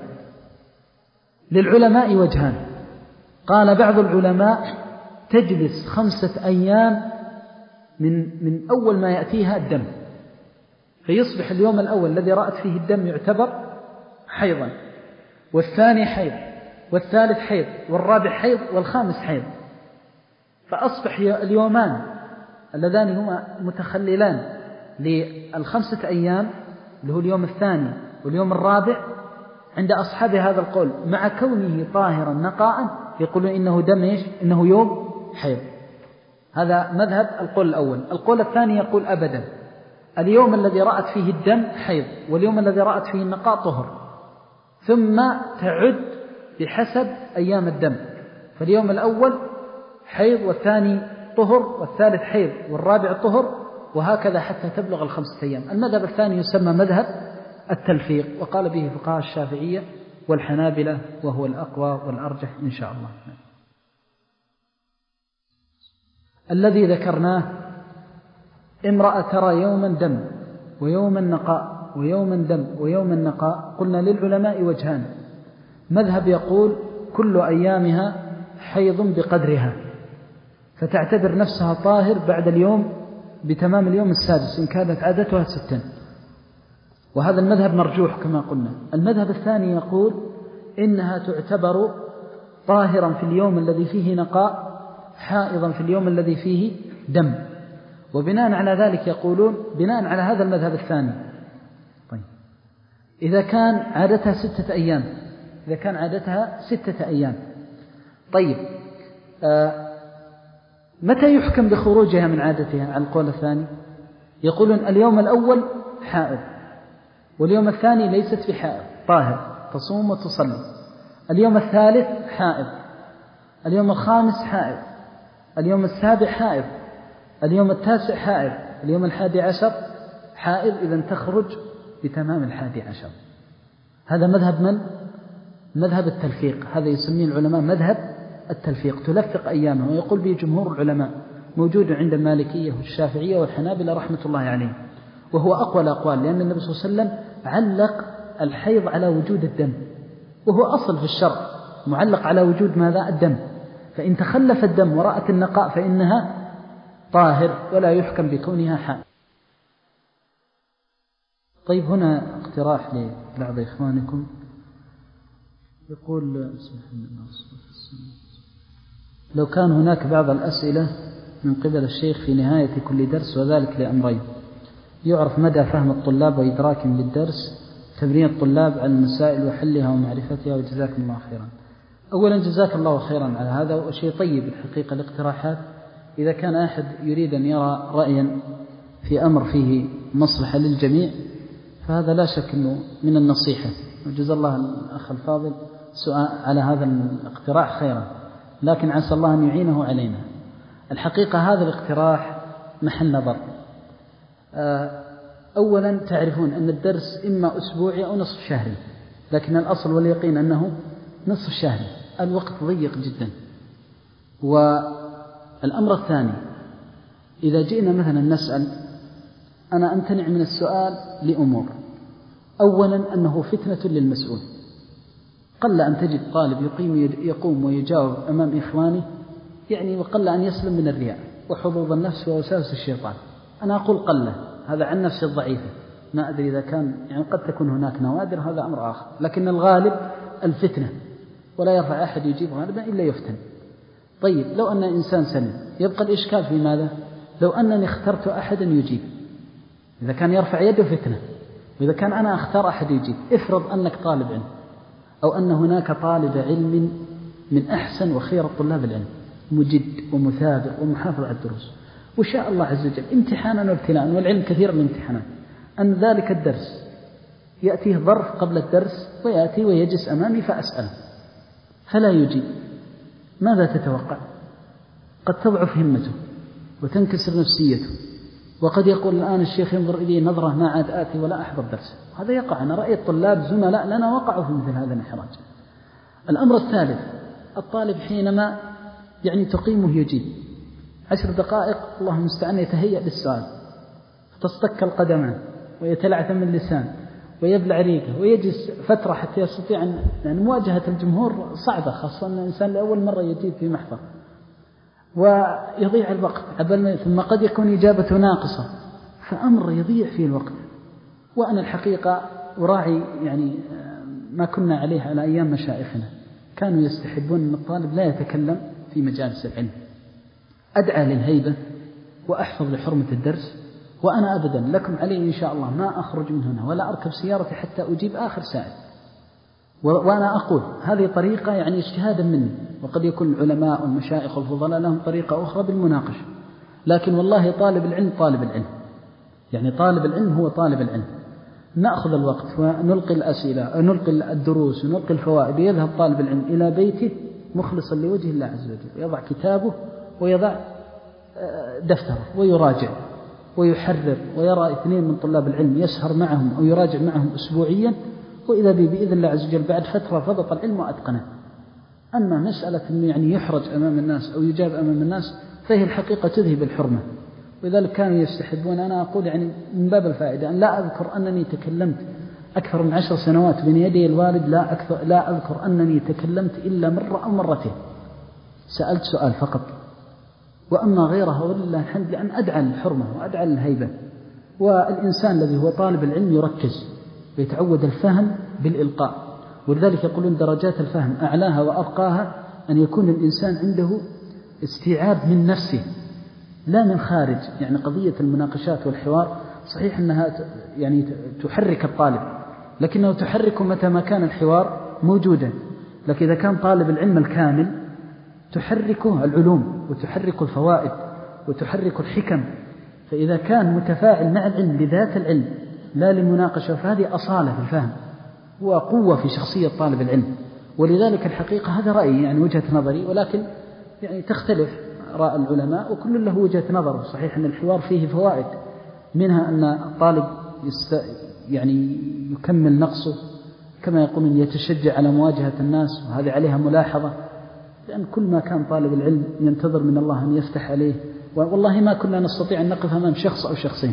للعلماء وجهان. قال بعض العلماء تجلس خمسة أيام من من أول ما يأتيها الدم، فيصبح اليوم الأول الذي رأت فيه الدم يعتبر حيضا، والثاني حيض والثالث حيض والرابع حيض والخامس حيض، فأصبح اليومان اللذان هما متخللان للخمسة أيام اللي هو اليوم الثاني واليوم الرابع عند أصحاب هذا القول مع كونه طاهرا نقاء يقولون إنه دم إيش؟ إنه يوم حيض. هذا مذهب القول الأول. القول الثاني يقول أبدا، اليوم الذي رأت فيه الدم حيض واليوم الذي رأت فيه النقاء طهر، ثم تعد بحسب أيام الدم، فاليوم الأول حيض والثاني طهر والثالث حيض والرابع طهر، وهكذا حتى تبلغ الخمسة أيام. المذهب الثاني يسمى مذهب التلفيق، وقال به فقهاء الشافعية والحنابلة، وهو الأقوى والأرجح إن شاء الله. الذي ذكرناه امرأة ترى يوما دم ويوما نقاء ويوما دم ويوما نقاء، قلنا للعلماء وجهان، مذهب يقول كل أيامها حيض بقدرها، فتعتبر نفسها طاهر بعد اليوم بتمام اليوم السادس إن كانت عادتها ستا، وهذا المذهب مرجوح كما قلنا. المذهب الثاني يقول إنها تعتبر طاهرا في اليوم الذي فيه نقاء، حائضا في اليوم الذي فيه دم، وبناء على ذلك يقولون بناء على هذا المذهب الثاني، طيب إذا كان عادتها ستة أيام إذا كان عادتها ستة أيام طيب آه متى يحكم بخروجها من عادتها على القول الثاني؟ يقولون اليوم الأول حائض، واليوم الثاني ليست في حائض طاهر تصوم وتصلي، اليوم الثالث حائض، اليوم الخامس حائض، اليوم السابع حائض، اليوم التاسع حائض، اليوم الحادي عشر حائض، إذن تخرج بتمام الحادي عشر. هذا مذهب من؟ مذهب التلفيق، هذا يسميه العلماء مذهب التلفيق، تلفق أيامه، ويقول به جمهور العلماء، موجود عند المالكية والشافعية والحنابلة رحمة الله عليهم، وهو أقوى الأقوال، لأن النبي صلى الله عليه وسلم علق الحيض على وجود الدم، وهو أصل في الشرع معلق على وجود ماذا؟ الدم، فإن تخلف الدم ورأت النقاء فإنها طاهر ولا يحكم بكونها حائض. طيب هنا اقتراح لبعض إخوانكم، يقول لو كان هناك بعض الأسئلة من قبل الشيخ في نهاية كل درس، وذلك لأمرين: يعرف مدى فهم الطلاب وإدراكهم للدرس، تمرين الطلاب على المسائل وحلها ومعرفتها، وجزاكم الله خيرا. أولا جزاك الله خيرا على هذا، وشيء طيب الحقيقة الاقتراحات. إذا كان أحد يريد أن يرى رأيا في أمر فيه مصلحة للجميع فهذا لا شك أنه من النصيحة، وجزا الله الأخ الفاضل سؤال على هذا الاقتراح خيرا، لكن عسى الله أن يعينه علينا. الحقيقة هذا الاقتراح محل نظر. أولا تعرفون أن الدرس إما أسبوعي أو نصف شهري، لكن الأصل واليقين أنه نصف شهري، الوقت ضيق جدا. والأمر الثاني، إذا جئنا مثلا نسأل، أنا أمتنع من السؤال لأمور: أولا أنه فتنة للمسؤول، قل أن تجد طالب يقيم يقوم ويجاوب أمام إخوانه يعني، وقل أن يسلم من الرياء وحظوظ النفس ووساوس الشيطان. أنا أقول قل، هذا عن نفسي الضعيفة، ما أدري إذا كان يعني قد تكون هناك نوادر، هذا أمر آخر، لكن الغالب الفتنة، ولا يرفع أحد يجيب غالبا إلا يفتن. طيب لو أن إنسان سلم، يبقى الإشكال في ماذا؟ لو أنني اخترت أحدا يجيب، إذا كان يرفع يده فتنة، وإذا كان أنا أختار أحد يجيب. افرض أنك طالب علم، أو أن هناك طالب علم من أحسن وخير طلاب العلم، مجد ومثابر ومحافظ على الدروس، وشاء الله عز وجل امتحانا وابتلاء، والعلم كثير من امتحانات، أن ذلك الدرس يأتيه ظرف قبل الدرس ويأتي ويجلس أمامي فأسأله فلا يجيب، ماذا تتوقع؟ قد تضعف همته وتنكسر نفسيته، وقد يقول الآن الشيخ ينظر إلي نظرة ما عاد آتي ولا أحضر درسه. هذا يقع، أنا رأيت طلاب زملاء لنا وقعوا في مثل هذا الإحراج. الأمر الثالث، الطالب حينما يعني تقيمه يجيب عشر دقائق اللهم المستعان يتهيأ للسؤال، فتصطك القدمان ويتلعثم اللسان ويبلع ريقه ويجلس فترة حتى يستطيع أن يعني مواجهة الجمهور صعبة، خاصة أن الإنسان لأول مرة يجيب في محضر، ويضيع الوقت، ثم قد يكون إجابته ناقصة، فأمر يضيع فيه الوقت. وأنا الحقيقة أراعي يعني ما كنا عليه على أيام مشايخنا، كانوا يستحبون أن الطالب لا يتكلم في مجالس العلم. أدعى للهيبة وأحفظ لحرمة الدرس، وأنا أبدا لكم علي إن شاء الله ما أخرج من هنا ولا أركب سيارتي حتى أجيب آخر سائل. وأنا أقول هذه طريقة يعني اجتهادا مني، وقد يكون العلماء والمشايخ والفضلاء لهم طريقة أخرى بالمناقشة، لكن والله طالب العلم طالب العلم، يعني طالب العلم هو طالب العلم. نأخذ الوقت ونلقي الأسئلة ونلقي الدروس ونلقي الفوائد، يذهب طالب العلم إلى بيته مخلصا لوجه الله عز وجل، ويضع كتابه ويضع دفتره ويراجع ويحرر، ويرى اثنين من طلاب العلم يسهر معهم أو يراجع معهم أسبوعيا، وإذا به بإذن الله عز وجل بعد فترة فضط العلم وأتقنه. أما مسألة أنه يعني يحرج أمام الناس أو يجاب أمام الناس فهي الحقيقة تذهب الحرمة، ولذلك كانوا يستحبون. أنا أقول يعني من باب الفائدة أن لا أذكر أنني تكلمت أكثر من عشر سنوات بين يدي الوالد، لا, أكثر لا أذكر أنني تكلمت إلا مرة أو مرتين، سألت سؤال فقط. وأما غيرها ولله الحمد لأن أدعى الحرمة وأدعى الهيبة. والإنسان الذي هو طالب العلم يركز ويتعود الفهم بالإلقاء، ولذلك يقولون درجات الفهم أعلاها وأرقاها أن يكون الإنسان عنده استيعاب من نفسه لا من خارج. يعني قضية المناقشات والحوار صحيح أنها يعني تحرك الطالب، لكنه تحركه متى ما كان الحوار موجودا. لكن إذا كان طالب العلم الكامل تحركه العلوم وتحرك الفوائد وتحرك الحكم، فإذا كان متفاعل مع العلم لذات العلم لا للمناقشة فهذه أصالة في الفهم وقوة في شخصية طالب العلم. ولذلك الحقيقة هذا رأيي يعني وجهة نظري، ولكن يعني تختلف آراء العلماء وكل له وجهة نظر. صحيح أن الحوار فيه فوائد، منها أن الطالب يست يعني يكمل نقصه، كما يقولون يتشجع على مواجهة الناس، وهذه عليها ملاحظة، لأن كل ما كان طالب العلم ينتظر من الله أن يفتح عليه. والله ما كنا نستطيع أن نقف أمام شخص أو شخصين،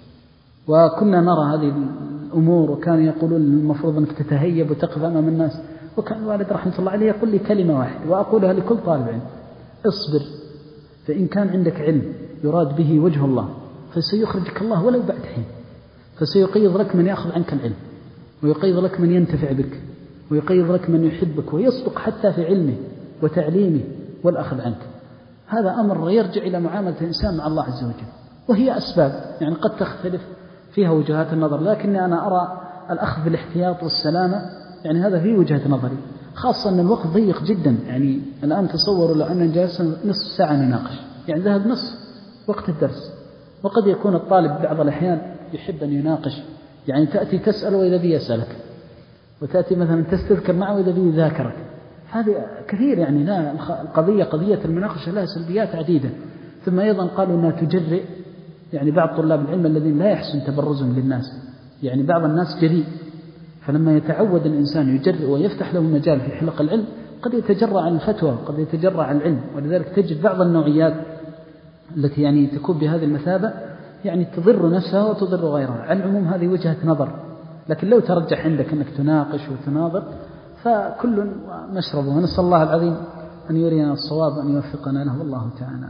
وكنا نرى هذه الأمور، وكانوا يقولون المفروض أنك تتهيب وتقف أمام الناس. وكان الوالد رحمة الله عليه يقول لي كلمة واحدة وأقولها لكل طالب علم: اصبر، فإن كان عندك علم يراد به وجه الله فسيخرجك الله ولو بعد حين، فسيقيض لك من يأخذ عنك العلم، ويقيض لك من ينتفع بك، ويقيض لك من يحبك ويصدق حتى في علمه وتعليمه والأخذ عنك. هذا أمر يرجع إلى معاملة الإنسان مع الله عز وجل، وهي أسباب يعني قد تختلف فيها وجهات النظر، لكني أنا أرى الأخذ بالاحتياط والسلامة يعني هذا في وجهة نظري، خاصة أن الوقت ضيق جدا. يعني الآن تصوروا لو أننا جالسنا نصف ساعة نناقش، يعني ذهب نصف وقت الدرس. وقد يكون الطالب بعض الأحيان يحب أن يناقش، يعني تأتي تسأل وإذا بي يسألك، وتأتي مثلا تستذكر معه وإذا بي يذاكرك. هذه كثير يعني. لا، القضية قضية المناقشة لها سلبيات عديدة. ثم أيضا قالوا أنها تجرئ يعني بعض طلاب العلم الذين لا يحسن تبرزهم للناس، يعني بعض الناس جريء، فلما يتعود الإنسان يجرئ ويفتح له مجال في حلق العلم قد يتجرأ عن الفتوى وقد يتجرأ عن العلم. ولذلك تجد بعض النوعيات التي يعني تكون بهذه المثابة يعني تضر نفسها وتضر غيرها. على العموم هذه وجهة نظر، لكن لو ترجح عندك أنك تناقش وتناظر فكل مشربه. ونسأل الله العظيم أن يرينا الصواب وأن يوفقنا له، والله تعالى.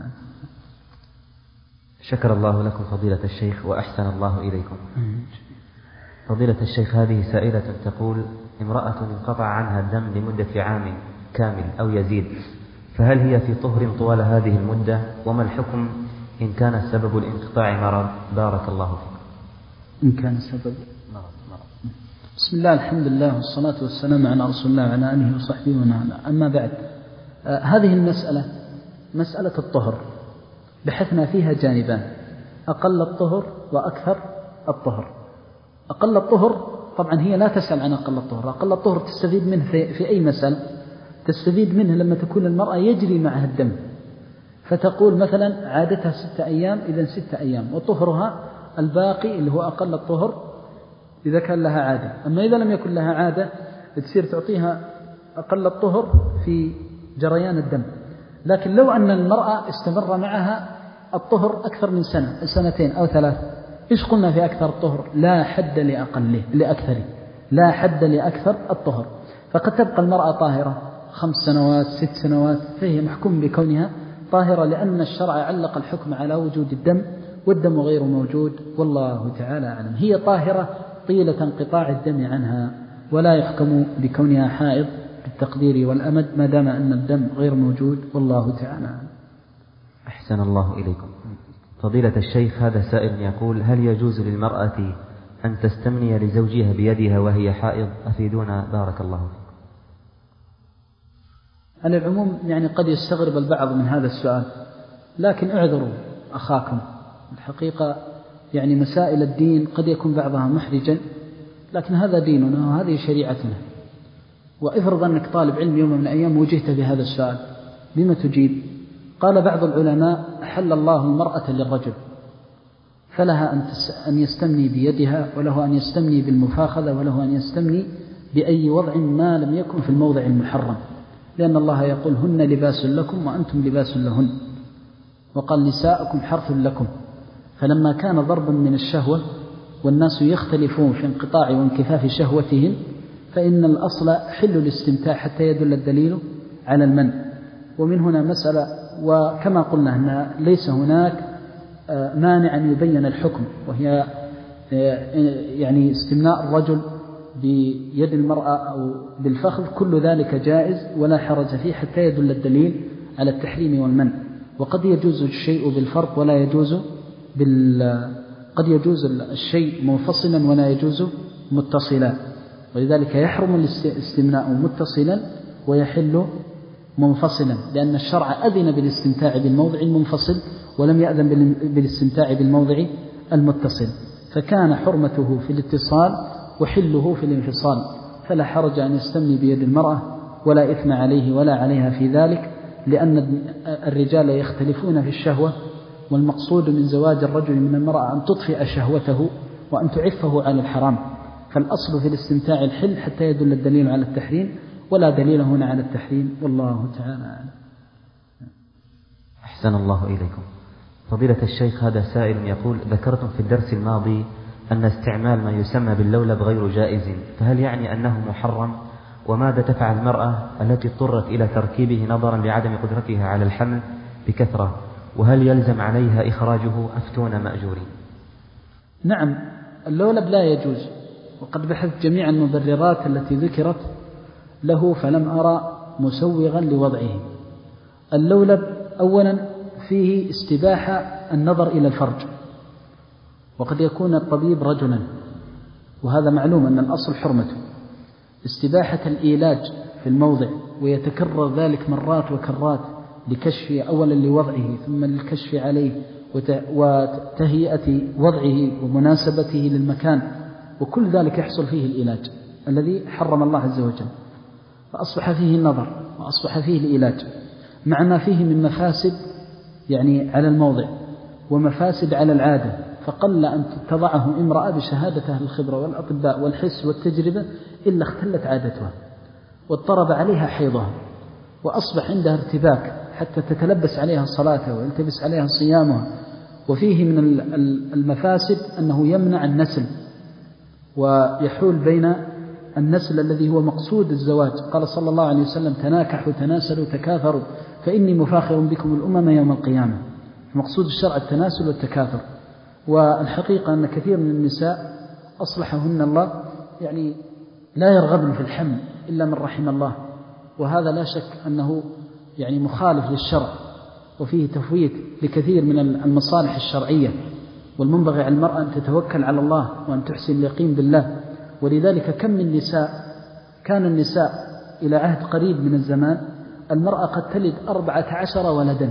شكر الله لكم فضيلة الشيخ وأحسن الله إليكم. فضيلة الشيخ، هذه سائلة تقول: امرأة انقطع عنها الدم لمدة عام كامل أو يزيد، فهل هي في طهر طوال هذه المدة؟ وما الحكم إن كان سبب الانقطاع مرض؟ بارك الله فيكم. إن كان سبب مرض مرض بسم الله، الحمد لله والصلاة والسلام على رسول الله وعلى آله وصحبه ومن. أما بعد، آه هذه المسألة مسألة الطهر بحثنا فيها جانبان: أقل الطهر وأكثر الطهر. أقل الطهر طبعا هي لا تسأل عن أقل الطهر، أقل الطهر تستفيد منه في, في أي مسألة؟ تستفيد منه لما تكون المرأة يجري معها الدم، فتقول مثلا عادتها ستة أيام، إذن ستة أيام، وطهرها الباقي اللي هو أقل الطهر إذا كان لها عادة. أما إذا لم يكن لها عادة تصير تعطيها أقل الطهر في جريان الدم. لكن لو أن المرأة استمر معها الطهر أكثر من سنة، سنتين أو ثلاث، إيش قلنا في أكثر الطهر؟ لا حد لأقله لأكثره، لا حد لأكثر الطهر. فقد تبقى المرأة طاهرة خمس سنوات ست سنوات، فهي محكوم بكونها طاهرة، لأن الشرع علق الحكم على وجود الدم، والدم غير موجود، والله تعالى أعلم. هي طاهرة طيلة انقطاع الدم عنها، ولا يحكم بكونها حائض بالتقدير والأمد ما دام أن الدم غير موجود، والله تعالى. أحسن الله إليكم. فضيلة الشيخ، هذا سائل يقول: هل يجوز للمرأة أن تستمني لزوجها بيدها وهي حائض؟ أفيدونا بارك الله فيكم. على العموم يعني قد يستغرب البعض من هذا السؤال، لكن اعذروا أخاكم. الحقيقة يعني مسائل الدين قد يكون بعضها محرجا، لكن هذا ديننا وهذه شريعتنا. وافرض أنك طالب علم يوم من الأيام وجهت بهذا السؤال، بما تجيب؟ قال بعض العلماء: أحل الله المرأة للرجل، فلها أن يستمني بيدها، وله أن يستمني بالمفاخذة، وله أن يستمني بأي وضع ما لم يكن في الموضع المحرم، لأن الله يقول: هن لباس لكم وأنتم لباس لهن، وقال: نساءكم حرث لكم. فلما كان ضربا من الشهوة والناس يختلفون في انقطاع وانكفاف شهوتهم، فإن الأصل حل الاستمتاع حتى يدل الدليل على المنع. ومن هنا مسألة، وكما قلنا أن ليس هناك مانع أن يبين الحكم، وهي يعني استمناء الرجل بيد المرأة أو بالفخذ، كل ذلك جائز ولا حرج فيه حتى يدل الدليل على التحريم والمنع. وقد يجوز الشيء بالفرق ولا يجوز بال قد يجوز الشيء منفصلا ولا يجوز متصلا، ولذلك يحرم الاستمناء متصلا ويحل منفصلا، لأن الشرع أذن بالاستمتاع بالموضع المنفصل ولم يأذن بالاستمتاع بالموضع المتصل، فكان حرمته في الاتصال وحله في الانفصال، فلا حرج أن يستمني بيد المرأة ولا إثم عليه ولا عليها في ذلك، لأن الرجال يختلفون في الشهوة، والمقصود من زواج الرجل من المرأة أن تطفئ شهوته وأن تعفه على الحرام. فالأصل في الاستمتاع الحل حتى يدل الدليل على التحريم، ولا دليل هنا على التحريم، والله تعالى أعلم. أحسن الله إليكم. فضيلة الشيخ، هذا سائل يقول: ذكرتم في الدرس الماضي أن استعمال ما يسمى باللولب غير جائز، فهل يعني أنه محرم؟ وماذا تفعل المرأة التي اضطرت إلى تركيبه نظرا لعدم قدرتها على الحمل بكثرة؟ وهل يلزم عليها إخراجه؟ أفتون مأجورين. نعم، اللولب لا يجوز، وقد بحثت جميع المبررات التي ذكرت له فلم أرى مسوغا لوضعه. اللولب أولا فيه استباحة النظر إلى الفرج، وقد يكون الطبيب رجلا، وهذا معلوم أن الأصل حرمته. استباحة الإيلاج في الموضع، ويتكرر ذلك مرات وكرات لكشف أولا لوضعه ثم للكشف عليه وتهيئة وضعه ومناسبته للمكان، وكل ذلك يحصل فيه الإيلاج الذي حرم الله عز وجل، فأصبح فيه النظر وأصبح فيه الإيلاج، مع ما فيه من مفاسد يعني على الموضع ومفاسد على العادة. فقل أن تضعه امرأة بشهادة أهل الخبرة والأطباء والحس والتجربة إلا اختلت عادتها واضطرب عليها حيضها، وأصبح عندها ارتباك حتى تتلبس عليها صلاتها ويلتبس عليها صيامها. وفيه من المفاسد أنه يمنع النسل ويحول بين النسل الذي هو مقصود الزواج. قال صلى الله عليه وسلم: تناكحوا تناسلوا تكاثروا فإني مفاخر بكم الأمم يوم القيامة. مقصود الشرع التناسل والتكاثر. والحقيقة أن كثير من النساء أصلحهن الله يعني لا يرغبن في الحمل إلا من رحم الله، وهذا لا شك أنه يعني مخالف للشرع، وفيه تفويت لكثير من المصالح الشرعية، والمنبغي على المرأة أن تتوكل على الله وأن تحسن اليقين بالله. ولذلك كم من نساء كان النساء إلى عهد قريب من الزمان المرأة قد تلد أربعة عشر ولدا،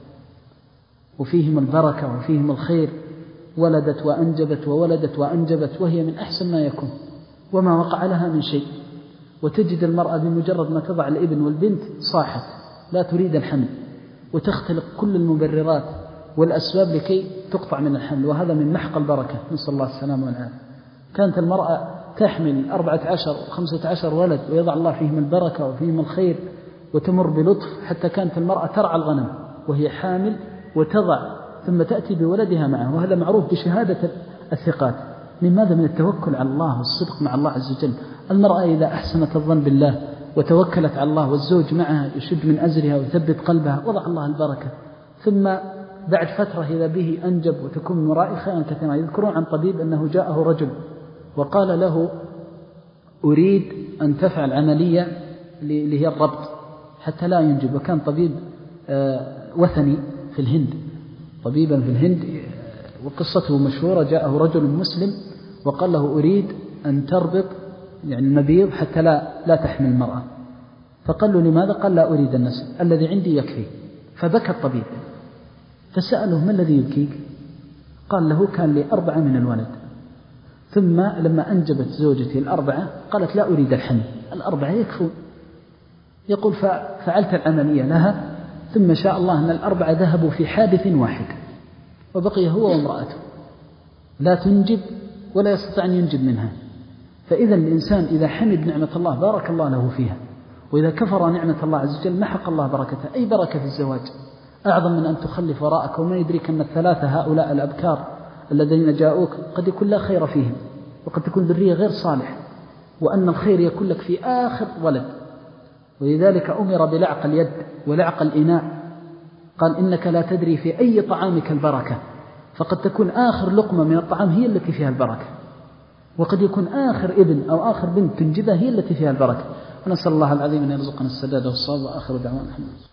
وفيهم البركة وفيهم الخير، ولدت وأنجبت وولدت وأنجبت، وهي من أحسن ما يكون وما وقع لها من شيء. وتجد المرأة بمجرد ما تضع الابن والبنت صاحت لا تريد الحمل، وتختلق كل المبررات والأسباب لكي تقطع من الحمل، وهذا من محق البركة، نسأل الله السلامة والعافية. كانت المرأة تحمل أربعة عشر وخمسة عشر ولد ويضع الله فيهم البركة وفيهم الخير وتمر بلطف، حتى كانت المرأة ترعى الغنم وهي حامل وتضع ثم تأتي بولدها معه، وهذا معروف بشهادة الثقات. من ماذا؟ من التوكل على الله والصدق مع الله عز وجل. المرأة إذا أحسنت الظن بالله وتوكلت على الله والزوج معها يشد من أزرها ويثبت قلبها وضع الله البركة، ثم بعد فترة إذا به أنجب وتكون من وراء خيرا كثيرا. يذكرون عن طبيب أنه جاءه رجل وقال له أريد أن تفعل عملية اللي هي الربط حتى لا ينجب. وكان طبيب وثني في الهند، طبيبا في الهند، وقصته مشهورة. جاءه رجل مسلم وقال له أريد أن تربط يعني المبيض حتى لا لا تحمل المرأة. فقال له لماذا؟ قال لا أريد النسل، الذي عندي يكفي. فبكى الطبيب فسأله ما الذي يبكيك؟ قال له كان لي أربعة من الولد، ثم لما أنجبت زوجتي الأربعة قالت لا أريد الحمل، الأربعة يكفون. يقول ففعلت العملية لها، ثم شاء الله أن الأربعة ذهبوا في حادث واحد، وبقي هو وامرأته لا تنجب ولا يستطيع أن ينجب منها. فإذا الإنسان إذا حمد نعمة الله بارك الله له فيها، وإذا كفر نعمة الله عز وجل محق الله بركتها. أي بركة في الزواج أعظم من أن تخلف وراءك، وما يدريك أن الثلاثة هؤلاء الأبكار الذين جاءوك قد يكون لا خير فيهم، وقد تكون ذرية غير صالح، وأن الخير يكون لك في آخر ولد. ولذلك أمر بلعق اليد ولعق الإناء، قال إنك لا تدري في أي طعامك البركة، فقد تكون آخر لقمة من الطعام هي التي فيها البركة، وقد يكون آخر ابن أو آخر بنت تنجبها هي التي فيها البركة. ونسأل الله العظيم أن يرزقنا السداد والصواب. وآخر دعوانا الحمد لله.